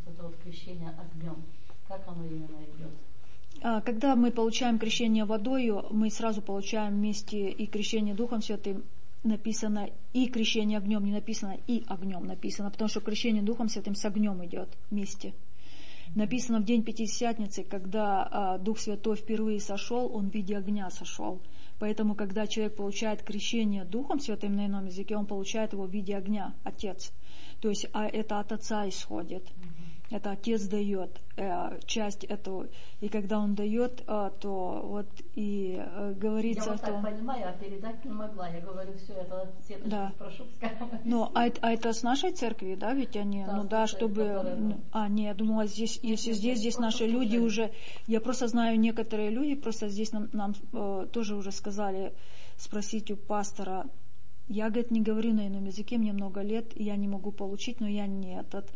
вот это вот крещение огнем, как оно именно идет? Когда мы получаем крещение водою, мы сразу получаем вместе и крещение Духом Святым, написано и крещение огнем, не написано и огнем написано, потому что крещение Духом Святым с огнем идет вместе. Написано в день Пятидесятницы, когда а, Дух Святой впервые сошел, он в виде огня сошел. Поэтому, когда человек получает крещение Духом Святым на ином языке, он получает его в виде огня, Отец. То есть а это от Отца исходит. Это Отец дает э, часть этого. И когда Он дает, э, то вот и э, говорится... Я вот так то... понимаю, а передать не могла. Я говорю, все, это Светочку да. спрошу, скажем. Ну, а, а это с нашей церкви, да, ведь они, да, ну да, чтобы... которая... Ну, а, не, я думала, здесь, если нет, здесь, нет, здесь наши служили. люди уже... Я просто знаю, некоторые люди, просто здесь нам, нам э, тоже уже сказали спросить у пастора. Я, говорит, не говорю на ином языке, мне много лет, и я не могу получить, но я не этот...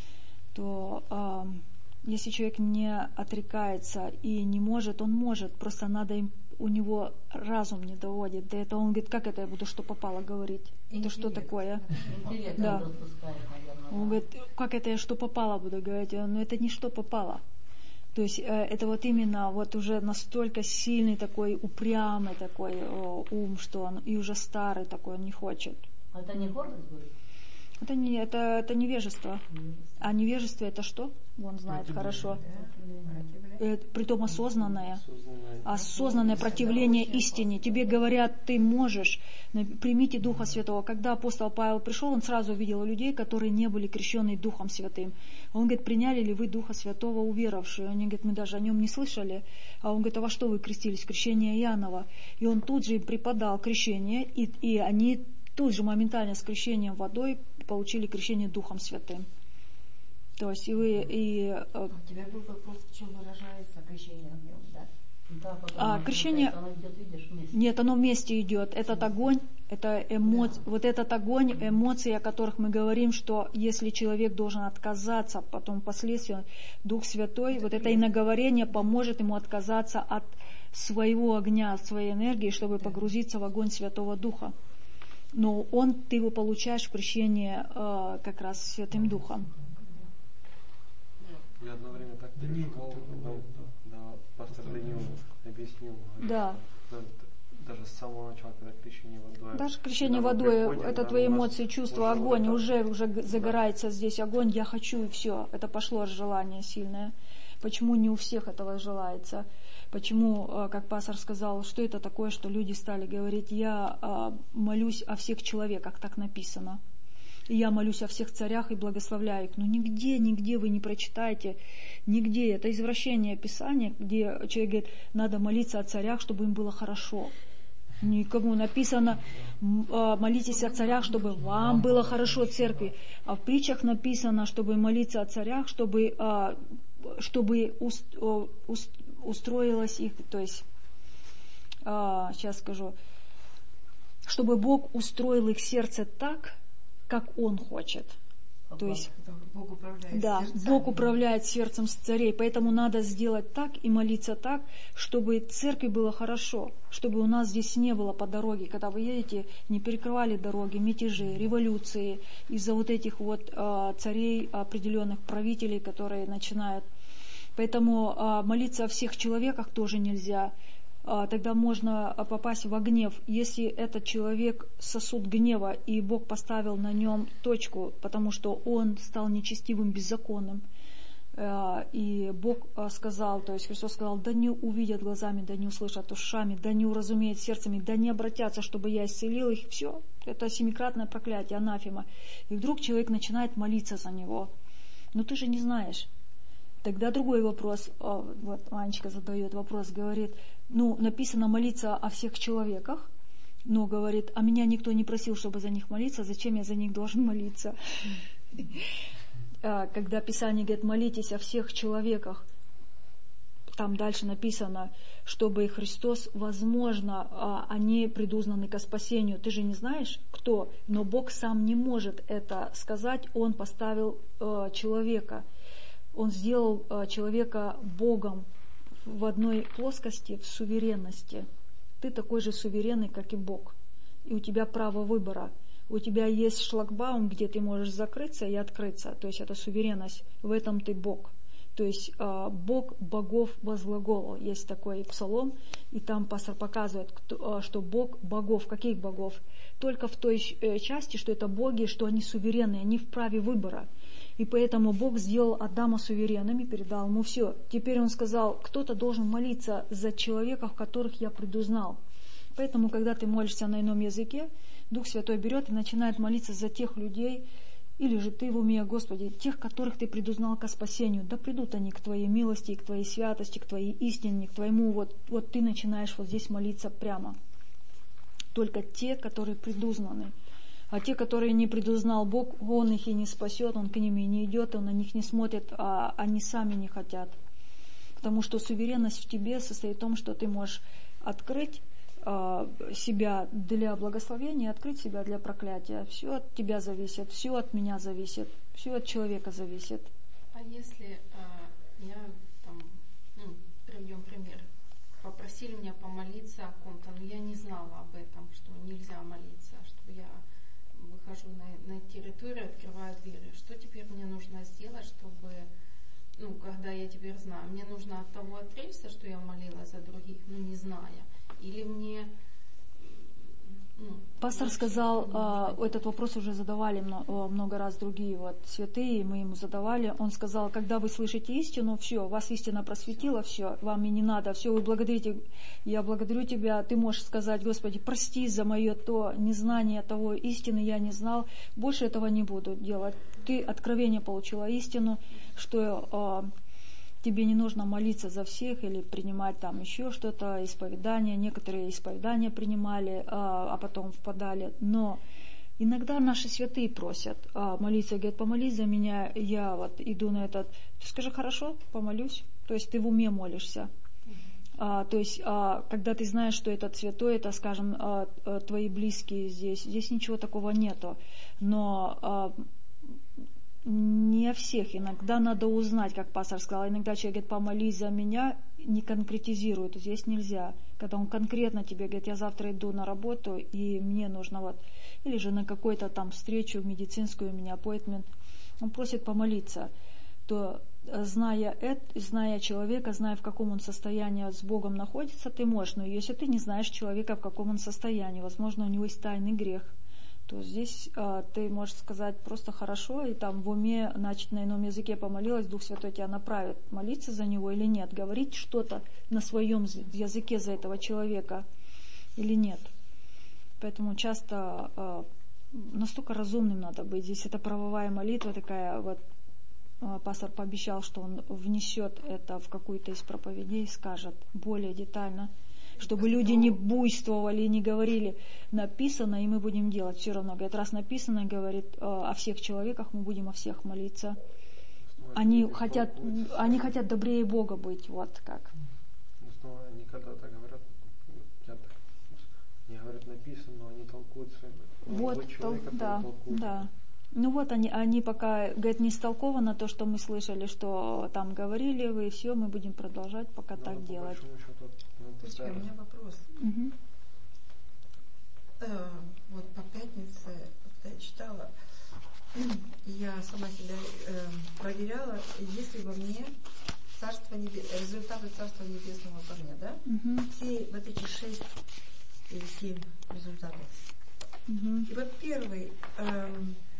то э, если человек не отрекается и не может, он может, просто надо им, у него разум не доводит до этого. Он говорит, как это я буду что попало говорить? Интеллект. Это что такое? Интеллект да. допускает, наверное, он да. говорит, как это я что попало буду говорить? Но это не что попало. То есть э, это вот именно вот уже настолько сильный такой, упрямый такой о, ум, что он и уже старый такой, он не хочет. А это не гордость будет? Это, не, это, это невежество. Невежество. А невежество это что? Он знает Противление. хорошо. Противление. Это, притом осознанное. Осознанное. Осознанное противление истине. Тебе говорят, ты можешь. Примите Духа Святого. Когда апостол Павел пришел, он сразу увидел людей, которые не были крещены Духом Святым. Он говорит, приняли ли вы Духа Святого уверовавшие? Они говорят, мы даже о нем не слышали. А он говорит, а во что вы крестились? Крещение Иоаннова. И он тут же им преподал крещение, и, и они тут же моментально с крещением водой получили крещение Духом Святым. То есть и вы... И, у тебя был вопрос, в чем выражается крещение огнем, да? Да, а, крещение... Оно идет, видишь, вместе. Нет, оно вместе идет. Этот огонь, это эмоции, да. Вот этот огонь, эмоции, о которых мы говорим, что если человек должен отказаться, потом впоследствии Дух Святой, это вот это иноговорение поможет ему отказаться от своего огня, от своей энергии, чтобы да. погрузиться в огонь Святого Духа. Но он, ты его получаешь в крещении э, как раз Святым Духом. Я одно время так переживал, когда да, пастор Ленин объяснил. Да. Да, даже с самого начала, когда крещение водой. Даже крещение водой, приходит, это да, твои эмоции, чувства, огонь, это... уже, уже загорается да. здесь огонь, я хочу и все. Это пошло желание сильное. Почему не у всех этого желается? Почему, как пастор сказал, что это такое, что люди стали говорить, я молюсь о всех человеках, так написано. И я молюсь о всех царях и благословляю их. Но нигде, нигде вы не прочитаете, нигде. Это извращение Писания, где человек говорит, надо молиться о царях, чтобы им было хорошо. Никому написано, молитесь о царях, чтобы вам было хорошо, церкви. А в притчах написано, чтобы молиться о царях, чтобы, чтобы устроилось их, то есть, сейчас скажу, чтобы Бог устроил их сердце так, как Он хочет. То есть, Бог управляет да, сердцами. Бог управляет сердцем царей, поэтому надо сделать так и молиться так, чтобы церкви было хорошо, чтобы у нас здесь не было по дороге, когда вы едете, не перекрывали дороги, мятежи, революции из-за вот этих вот э, царей, определенных правителей, которые начинают. Поэтому э, молиться о всех человеках тоже нельзя. Тогда можно попасть во гнев. Если этот человек сосуд гнева, и Бог поставил на нем точку, потому что он стал нечестивым, беззаконным, и Бог сказал, то есть Христос сказал, да не увидят глазами, да не услышат ушами, да не уразумеют сердцами, да не обратятся, чтобы я исцелил их. Все, это семикратное проклятие, анафема. И вдруг человек начинает молиться за него. Но ты же не знаешь. Тогда другой вопрос, вот Анечка задает вопрос, говорит, ну, написано молиться о всех человеках, но говорит, а меня никто не просил, чтобы за них молиться, зачем я за них должен молиться? Когда Писание говорит, молитесь о всех человеках, там дальше написано, чтобы Христос, возможно, они предузнаны ко спасению. Ты же не знаешь, кто, но Бог сам не может это сказать, Он поставил человека. Он сделал человека Богом в одной плоскости, в суверенности. Ты такой же суверенный, как и Бог. И у тебя право выбора. У тебя есть шлагбаум, где ты можешь закрыться и открыться. То есть это суверенность. В этом ты Бог. То есть э, Бог богов возглаголал. Есть такой псалом, и там пастор показывает, кто, э, что Бог богов. Каких богов? Только в той э, части, что это боги, что они суверенные, они вправе выбора. И поэтому Бог сделал Адама суверенным и передал ему все. Теперь он сказал, кто-то должен молиться за человеков, которых я предузнал. Поэтому, когда ты молишься на ином языке, Дух Святой берет и начинает молиться за тех людей, или же ты в уме, Господи, тех, которых ты предузнал ко спасению, да придут они к Твоей милости, к Твоей святости, к Твоей истине, к Твоему, вот, вот ты начинаешь вот здесь молиться прямо. Только те, которые предузнаны. А те, которые не предузнал Бог, Он их и не спасет, Он к ним и не идет, Он на них не смотрит, а они сами не хотят. Потому что суверенность в тебе состоит в том, что ты можешь открыть себя для благословения, открыть себя для проклятия. Все от тебя зависит, все от меня зависит, все от человека зависит. А если а, я там, ну, приведем пример, попросили меня помолиться о ком-то, но я не знала об этом, что нельзя молиться, что я выхожу на, на территорию, открываю двери. Что теперь мне нужно сделать, чтобы, ну, когда я теперь знаю, мне нужно от того отречься, что я молилась за других, ну, не зная. Или мне... Ну, Пастор сказал, а, этот вопрос уже задавали много, много раз другие вот святые, мы ему задавали. Он сказал, когда вы слышите истину, все, вас истина просветила, все, вам и не надо, все, вы благодарите, я благодарю тебя, ты можешь сказать, Господи, прости за мое то незнание того истины, я не знал, больше этого не буду делать. Ты откровение получила истину, что... А, тебе не нужно молиться за всех или принимать там еще что-то, исповедание. Некоторые исповедания принимали, а, а потом впадали. Но иногда наши святые просят а, молиться, говорят, помолись за меня, я вот иду на этот. Ты скажи, хорошо, помолюсь. То есть ты в уме молишься. А, то есть, а, когда ты знаешь, что этот святой, это, скажем, а, а, твои близкие здесь, здесь ничего такого нету. Но... А, не о всех. Иногда надо узнать, как пастор сказал. Иногда человек говорит, помолись за меня, не конкретизирует. Здесь нельзя. Когда он конкретно тебе говорит, я завтра иду на работу, и мне нужно вот, или же на какую-то там встречу медицинскую, у меня appointment, он просит помолиться, то зная это, зная человека, зная, в каком он состоянии с Богом находится, ты можешь. Но если ты не знаешь человека, в каком он состоянии, возможно, у него есть тайный грех, то здесь а, ты можешь сказать просто хорошо, и там в уме, значит, на ином языке помолилась, Дух Святой тебя направит, молиться за него или нет, говорить что-то на своем языке за этого человека или нет. Поэтому часто а, настолько разумным надо быть. Здесь это правовая молитва такая, вот а, пастор пообещал, что он внесет это в какую-то из проповедей, скажет более детально, чтобы люди не буйствовали, не говорили, написано, и мы будем делать все равно. Говорит, раз написано, говорит, о всех человеках, мы будем о всех молиться. Они хотят, они хотят добрее Бога быть, вот как. Они когда-то говорят, я так, не говорят написано, но они толкуют своим. Вот, тол- да, да. Ну вот они, они пока, говорят, не истолковано то, что мы слышали, что там говорили вы, и все, мы будем продолжать пока но так делать. Слушайте, у меня вопрос. Угу. Э, вот по пятнице, когда я читала, я сама себя э, проверяла, есть ли во мне царство небес, результаты Царства Небесного во мне, да? Угу. Все вот эти шесть или семь результатов. Угу. И вот первый, э,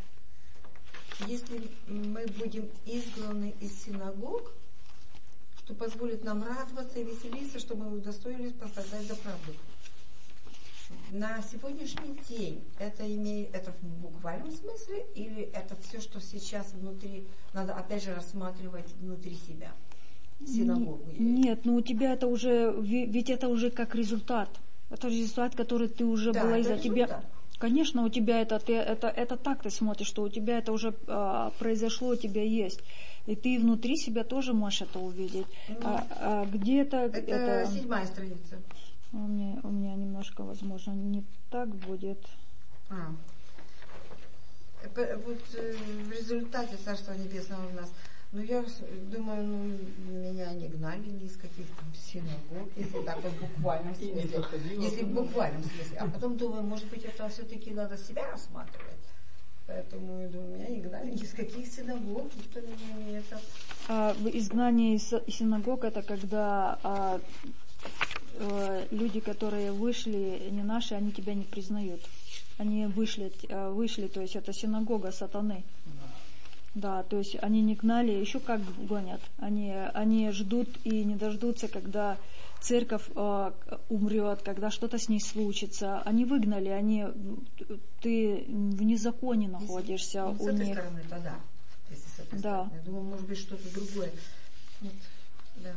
если мы будем изгнаны из синагог, что позволит нам радоваться и веселиться, что мы удостоились пострадать за правду. На сегодняшний день это имеет это в буквальном смысле или это все, что сейчас внутри, надо опять же рассматривать внутри себя? Синагогу. Нет, ну у тебя это уже, ведь это уже как результат. Это результат, который ты уже да, была из-за результат. тебя. Конечно, у тебя это, ты, это, это так ты смотришь, что у тебя это уже а, произошло, у тебя есть. И ты внутри себя тоже можешь это увидеть. Ну, а, а где это... Это, это седьмая страница. У меня, у меня немножко, возможно, не так будет. А. Вот в результате Царства Небесного у нас Ну, я думаю, ну, меня не гнали ни из каких там синагог, если так вот в буквальном смысле. Если в буквальном смысле. А потом думаю, может быть, это все-таки надо себя рассматривать. Поэтому, я думаю, меня не гнали ни из каких синагог, никто меня не это... А, изгнание из синагог — это когда а, а, люди, которые вышли, не наши, они тебя не признают. Они вышли, вышли, то есть это синагога сатаны. Да, то есть они не гнали, еще как гонят. Они, они ждут и не дождутся, когда церковь э, умрет, когда что-то с ней случится. Они выгнали, они, ты в незаконе находишься. Если, ну, у с этой них. стороны, то да. Если с этой да. стороны. Я думаю, может быть, что-то другое. Вот, да.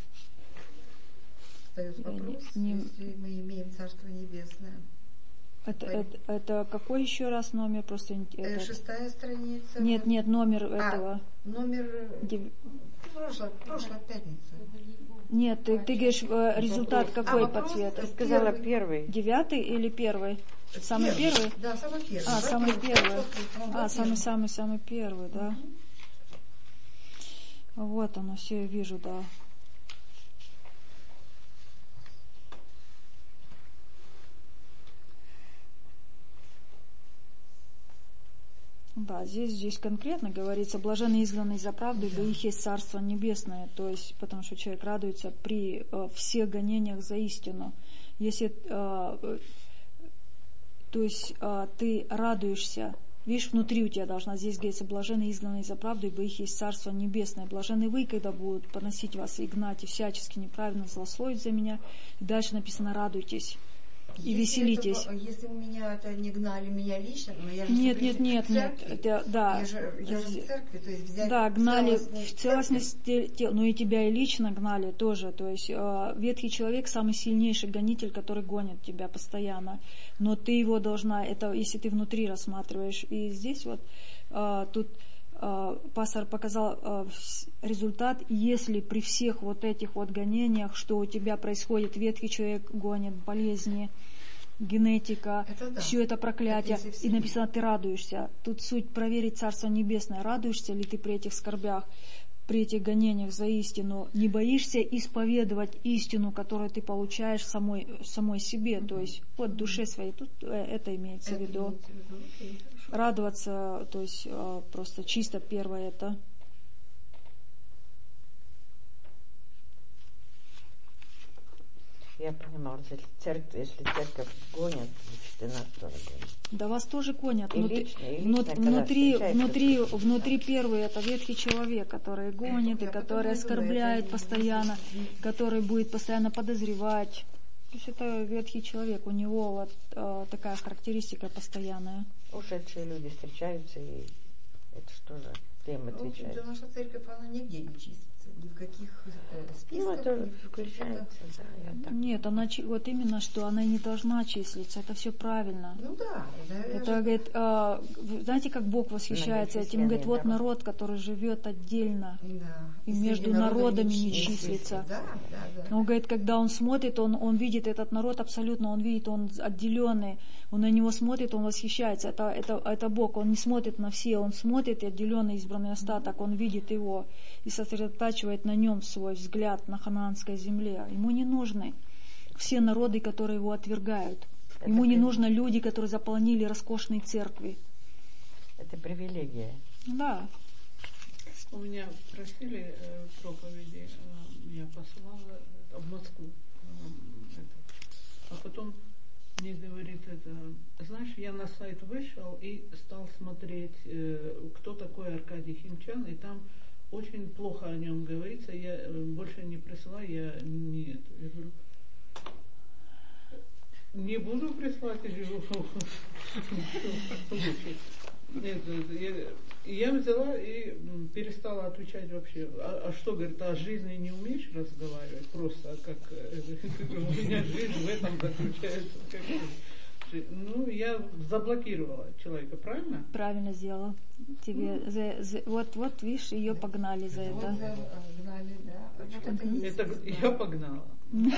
Встает вопрос, не, не... если мы имеем Царство Небесное. Это, это, это какой еще раз номер? Просто это... Шестая страница. Нет, нет, номер а, этого. Номер Дев... прошлая, прошлая пятница. Нет, ты, ты говоришь результат какой а, по цвету? Ты сказала первый. Девятый или первый? Самый первый? первый? Да, самый первый. А, самый первый. А, самый-самый-самый первый, да. Угу. Вот оно, все я вижу, да. Да, здесь, здесь конкретно говорится: блаженны изгнанные за правду, ибо их есть Царство Небесное. То есть, потому что человек радуется при э, всех гонениях за истину. Если, э, то есть, э, ты радуешься, видишь, внутри у тебя должна, здесь говорится: блаженны изгнанные за правду, ибо их есть Царство Небесное. Блаженны вы, когда будут поносить вас и гнать, и всячески неправильно злословить за меня. И дальше написано: радуйтесь и если веселитесь. Это, если у меня это не гнали меня лично, но я же нет, нет, нет, нет, это, да. Я же, я же в церкви, то есть взять да, гнали в целостность тела, но и тебя и лично гнали тоже. То есть э, ветхий человек самый сильнейший гонитель, который гонит тебя постоянно. Но ты его должна, это если ты внутри рассматриваешь. И здесь вот э, тут э, пастор показал э, результат, если при всех вот этих вот гонениях, что у тебя происходит, ветхий человек гонит, болезни, генетика, это да. Все это проклятие. Это и написано: ты радуешься. Тут суть проверить Царство Небесное. Радуешься ли ты при этих скорбях, при этих гонениях за истину? Не боишься исповедовать истину, которую ты получаешь самой, самой себе, mm-hmm. то есть от душе своей. Тут это имеется это в виду. Имеется в виду. Okay, радоваться, то есть просто чисто первое это. Я понимала, если церковь, если церковь гонят, значит и нас тоже гонят. Да вас тоже гонят. И внутри, лично, и внутри, лично, внутри, внутри, внутри первый это ветхий человек, который гонит и который оскорбляет постоянно, который будет постоянно подозревать. То есть это ветхий человек, у него вот э, такая характеристика постоянная. Ушедшие люди встречаются, и это что же им отвечает? Да, наша церковь, она нигде не чистится. Ни в каких э, списках. Ну, это включается, да, я так. Нет, она, вот именно, что она не должна числиться, это все правильно. Ну да. да это, же... говорит, а, знаете, как Бог восхищается этим? Он говорит, вот народ, народ который живет отдельно, да. и, и между народами не числится. Да, да, да. Он говорит, когда он смотрит, он, он видит этот народ абсолютно, он видит, он отделенный, он на него смотрит, он восхищается. Это, это, это Бог, он не смотрит на все, он смотрит, и отделенный избранный остаток, он видит его и сосредотачивает на нем свой взгляд на ханаанской земле. Ему не нужны все народы, которые его отвергают. Это Ему не при... нужны люди, которые заполонили роскошные церкви. Это привилегия. Да. У меня просили э, проповеди, э, меня послала э, в Москву. Э, это. А потом мне говорит это, знаешь, я на сайт вышел и стал смотреть, э, кто такой Аркадий Химчан, и там очень плохо о нем говорится, я больше не присылаю, я не, я говорю, не буду присылать, я живу. Я взяла и перестала отвечать вообще. А, а что, говорит, о жизни не умеешь разговаривать? Просто как у меня жизнь в этом заключается. Как, ну, я заблокировала человека, правильно? Правильно сделала. Тебе ну. за, за, вот, вот, видишь, ее погнали за вот это. Загнали, да. Вот это mm-hmm. есть, это да. Я погнала.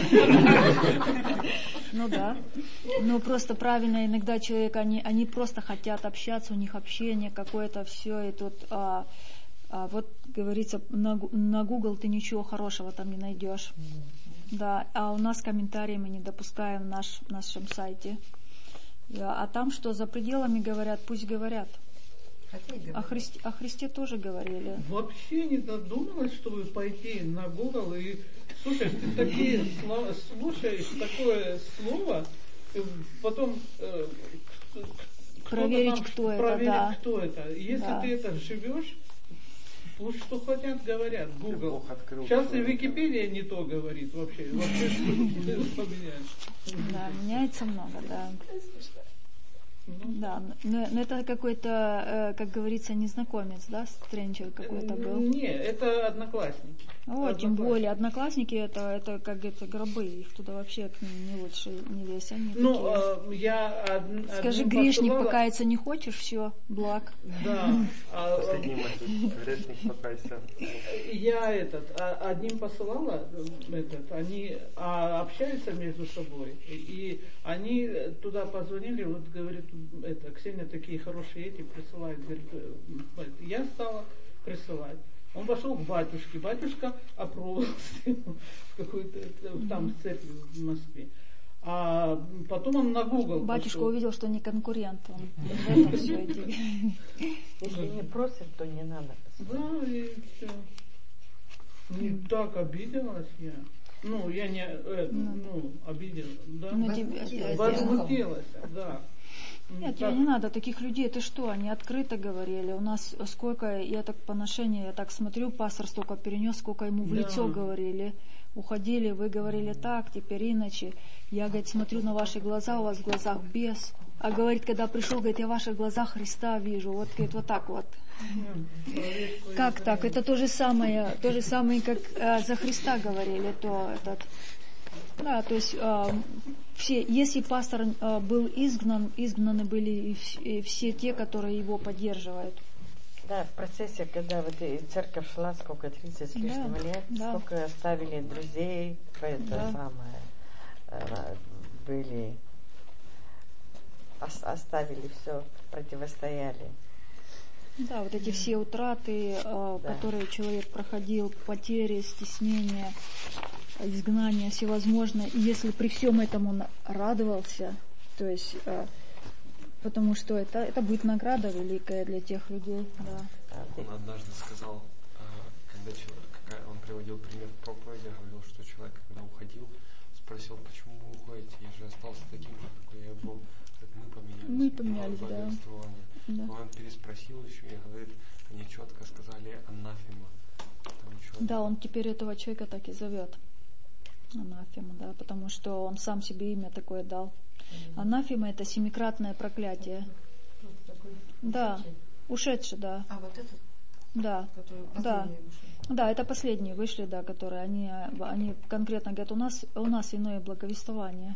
Ну да. Ну просто правильно, иногда человек, они, они просто хотят общаться, у них общение какое-то, все, и тут а, А вот, говорится, на, на Google ты ничего хорошего там не найдешь. Да, а у нас комментарии мы не допускаем в наш, нашем сайте. А там что, за пределами говорят, пусть говорят. О Христе, о Христе тоже говорили. Вообще не додумалась, чтобы пойти на Google и слушай, ты такие слова, слушаешь такое слово, потом э, проверить, кто это, проверить, да. кто это. Если да. ты это живешь, пусть что хотят говорят, Google. Сейчас и Википедия не то говорит вообще. Вообще что Да, меняется много, да. Да, но, но это какой-то, как говорится, незнакомец, да, стрэнджер какой-то был? Не, это одноклассники. О, тем более, одноклассники это, это как это гробы, их туда вообще к ним не лучше не лезть, они ну, такие. Э, я од, Скажи, грешник, посылала... покаяться не хочешь, все, благ. Да. Грешник, покайся. Я этот, одним посылала, этот, они общаются между собой, и они туда позвонили, вот говорит, это, Ксения, такие хорошие эти присылают, говорит, я стала присылать. Он пошел к батюшке, батюшка опробовался в какой-то там церкви в Москве. А потом он на Google батюшка пошел. Увидел, что не конкурент, он в этом все иди. Если не просит, то не надо. Да, и все. Не так обиделась я. Ну, я не, э, ну, обиделась, да. Ну, тебя возмутилась, да. Нет, тебе не надо таких людей, ты что, они открыто говорили. У нас сколько, я так по ношению, я так смотрю, пастор столько перенес, сколько ему в да. лицо говорили. Уходили, вы говорили так, теперь иначе. Я, говорит, смотрю на ваши глаза, у вас в глазах бес. А говорит, когда пришел, говорит, я в ваших глазах Христа вижу. Вот, говорит, вот так вот. Как так? Это то же самое, то же самое, как э, за Христа говорили, то этот... Да, то есть э, все, если пастор э, был изгнан, изгнаны были и, в, и все те, которые его поддерживают. Да, в процессе, когда вот и церковь шла, сколько, тридцать с лишним да, лет, да. сколько оставили друзей, это да. самое, э, были, ос, оставили все, противостояли. Да, вот эти все утраты, э, да. которые человек проходил, потери, стеснения, изгнания всевозможные. И если при всем этом он радовался, то есть, э, потому что это, это будет награда великая для тех людей. Да. Он однажды сказал, когда человек, он приводил пример проповеди, говорил, что человек, когда уходил, спросил, почему вы уходите, я же остался таким же, какой я был. Мы поменялись. Мы поменялись, да. Да. Он переспросил еще и говорит, они четко сказали анафема. Да, он теперь этого человека так и зовет. Анафема, да, потому что он сам себе имя такое дал. Mm-hmm. Анафема — это семикратное проклятие. Да, ушедший, да. А вот этот? Да, да. Да, это последние вышли, да, которые они, они конкретно говорят, у нас, у нас иное благовествование.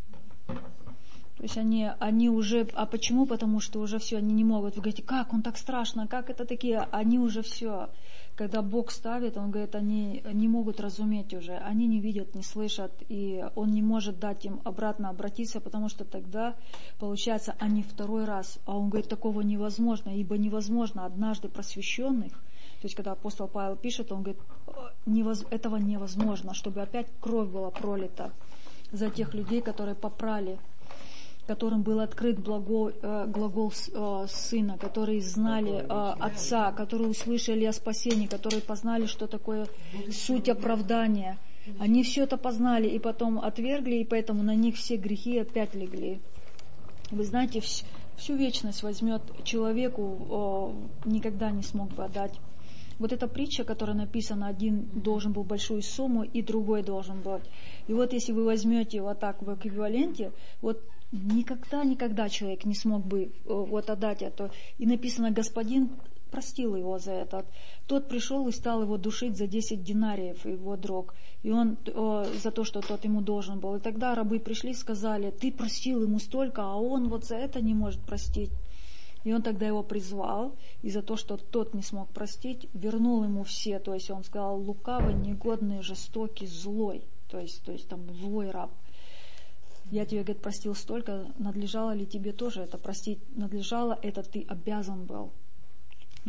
То есть они, они уже, а почему? Потому что уже все, они не могут. Вы говорите, как он так страшно, как это такие? Они уже все, когда Бог ставит, он говорит, они не могут разуметь уже, они не видят, не слышат, и он не может дать им обратно обратиться, потому что тогда, получается, они второй раз, а он говорит, такого невозможно, ибо невозможно однажды просвещенных, то есть когда апостол Павел пишет, он говорит, невоз, этого невозможно, чтобы опять кровь была пролита за тех людей, которые попрали, которым был открыт благо, э, глагол э, Сына, которые знали э, Отца, которые услышали о спасении, которые познали, что такое суть оправдания. Они все это познали и потом отвергли, и поэтому на них все грехи опять легли. Вы знаете, вс- всю вечность возьмет человеку, э, никогда не смог бы отдать. Вот эта притча, которая написана, один должен был большую сумму, и другой должен был. И вот если вы возьмете вот так в эквиваленте, вот никогда, никогда человек не смог бы вот отдать это. И написано, господин простил его за это. Тот пришел и стал его душить за десять динариев, его друг. И он о, за то, что тот ему должен был. И тогда рабы пришли и сказали, ты простил ему столько, а он вот за это не может простить. И он тогда его призвал, и за то, что тот не смог простить, вернул ему все. То есть он сказал, лукавый, негодный, жестокий, злой. То есть, то есть там злой раб. Я тебе, говорит, простил столько, надлежало ли тебе тоже это простить? Надлежало, это ты обязан был. Но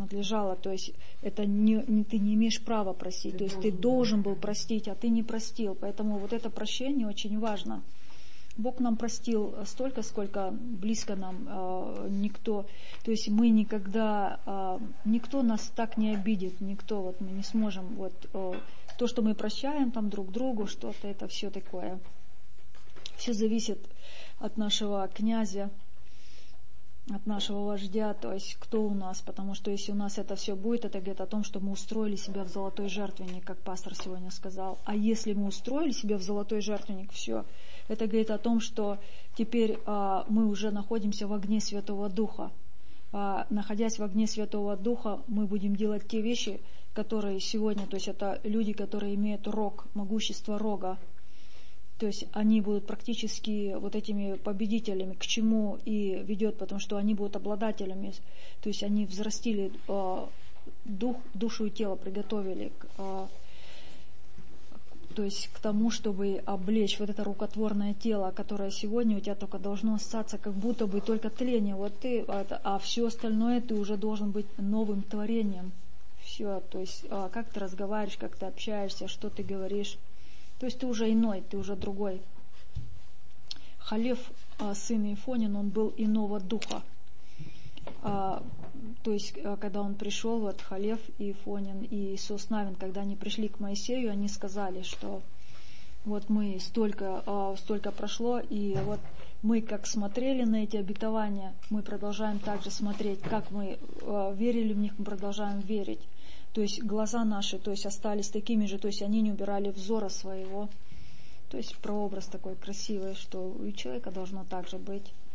надлежало. То есть это не, не, ты не имеешь права простить. То есть ты должен был простить, а ты не простил. Поэтому вот это прощение очень важно. Бог нам простил столько, сколько близко нам э, никто. То есть мы никогда, э, никто нас так не обидит, никто, вот мы не сможем, вот э, то, что мы прощаем там друг другу, что-то, это все такое. Все зависит от нашего князя, от нашего вождя, то есть кто у нас, потому что если у нас это все будет, это говорит о том, что мы устроили себя в золотой жертвенник, как пастор сегодня сказал. А если мы устроили себя в золотой жертвенник, все, это говорит о том, что теперь а, мы уже находимся в огне Святого Духа. А, находясь в огне Святого Духа, мы будем делать те вещи, которые сегодня, то есть это люди, которые имеют рог, могущество рога. То есть они будут практически вот этими победителями, к чему и ведет, потому что они будут обладателями, то есть они взрастили э, дух, душу и тело, приготовили к, э, то есть к тому, чтобы облечь вот это рукотворное тело, которое сегодня у тебя только должно остаться, как будто бы только тление, вот ты, это, а все остальное ты уже должен быть новым творением. Все, то есть э, как ты разговариваешь, как ты общаешься, что ты говоришь. То есть ты уже иной, ты уже другой. Халев, сын Ифонин, он был иного духа. То есть, когда он пришел, вот Халев и Ифонин и Иисус Навин, когда они пришли к Моисею, они сказали, что вот мы столько, столько прошло, и вот мы как смотрели на эти обетования, мы продолжаем также смотреть, как мы верили в них, мы продолжаем верить. То есть глаза наши, то есть остались такими же, то есть они не убирали взора своего. То есть прообраз такой красивый, что у человека должно так же быть.